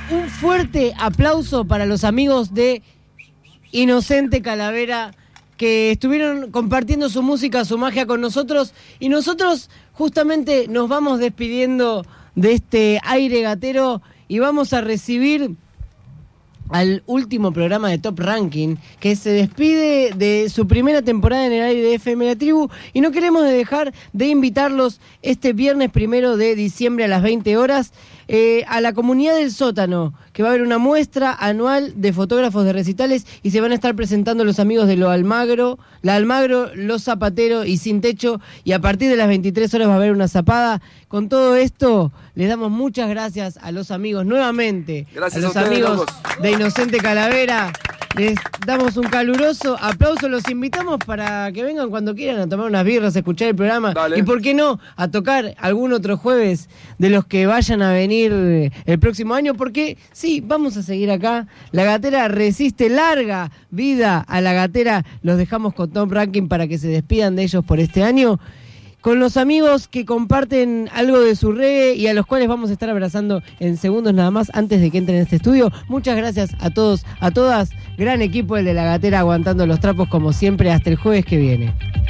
un fuerte aplauso para los amigos de Inocente Calavera, que estuvieron compartiendo su música, su magia con nosotros, y nosotros justamente nos vamos despidiendo de este aire gatero y vamos a recibir al último programa de Top Ranking, que se despide de su primera temporada en el aire de FM La Tribu, y no queremos dejar de invitarlos este viernes 1 de diciembre a las 20 horas a la comunidad del sótano, que va a haber una muestra anual de fotógrafos de recitales y se van a estar presentando los amigos de La Almagro, Los Zapateros y Sin Techo, y a partir de las 23 horas va a haber una zapada. Con todo esto, les damos muchas gracias a los amigos nuevamente, gracias a los ustedes, amigos locos. de Inocente Calavera. Les damos un caluroso aplauso, los invitamos para que vengan cuando quieran a tomar unas birras, a escuchar el programa. Dale. Y por qué no, a tocar algún otro jueves de los que vayan a venir el próximo año, porque sí, vamos a seguir acá. La Gatera resiste, larga vida a La Gatera. Los dejamos con Top Ranking para que se despidan de ellos por este año, con los amigos que comparten algo de su reggae y a los cuales vamos a estar abrazando en segundos nada más antes de que entren en este estudio. Muchas gracias a todos, a todas. Gran equipo el de La Gatera aguantando los trapos como siempre. Hasta el jueves que viene.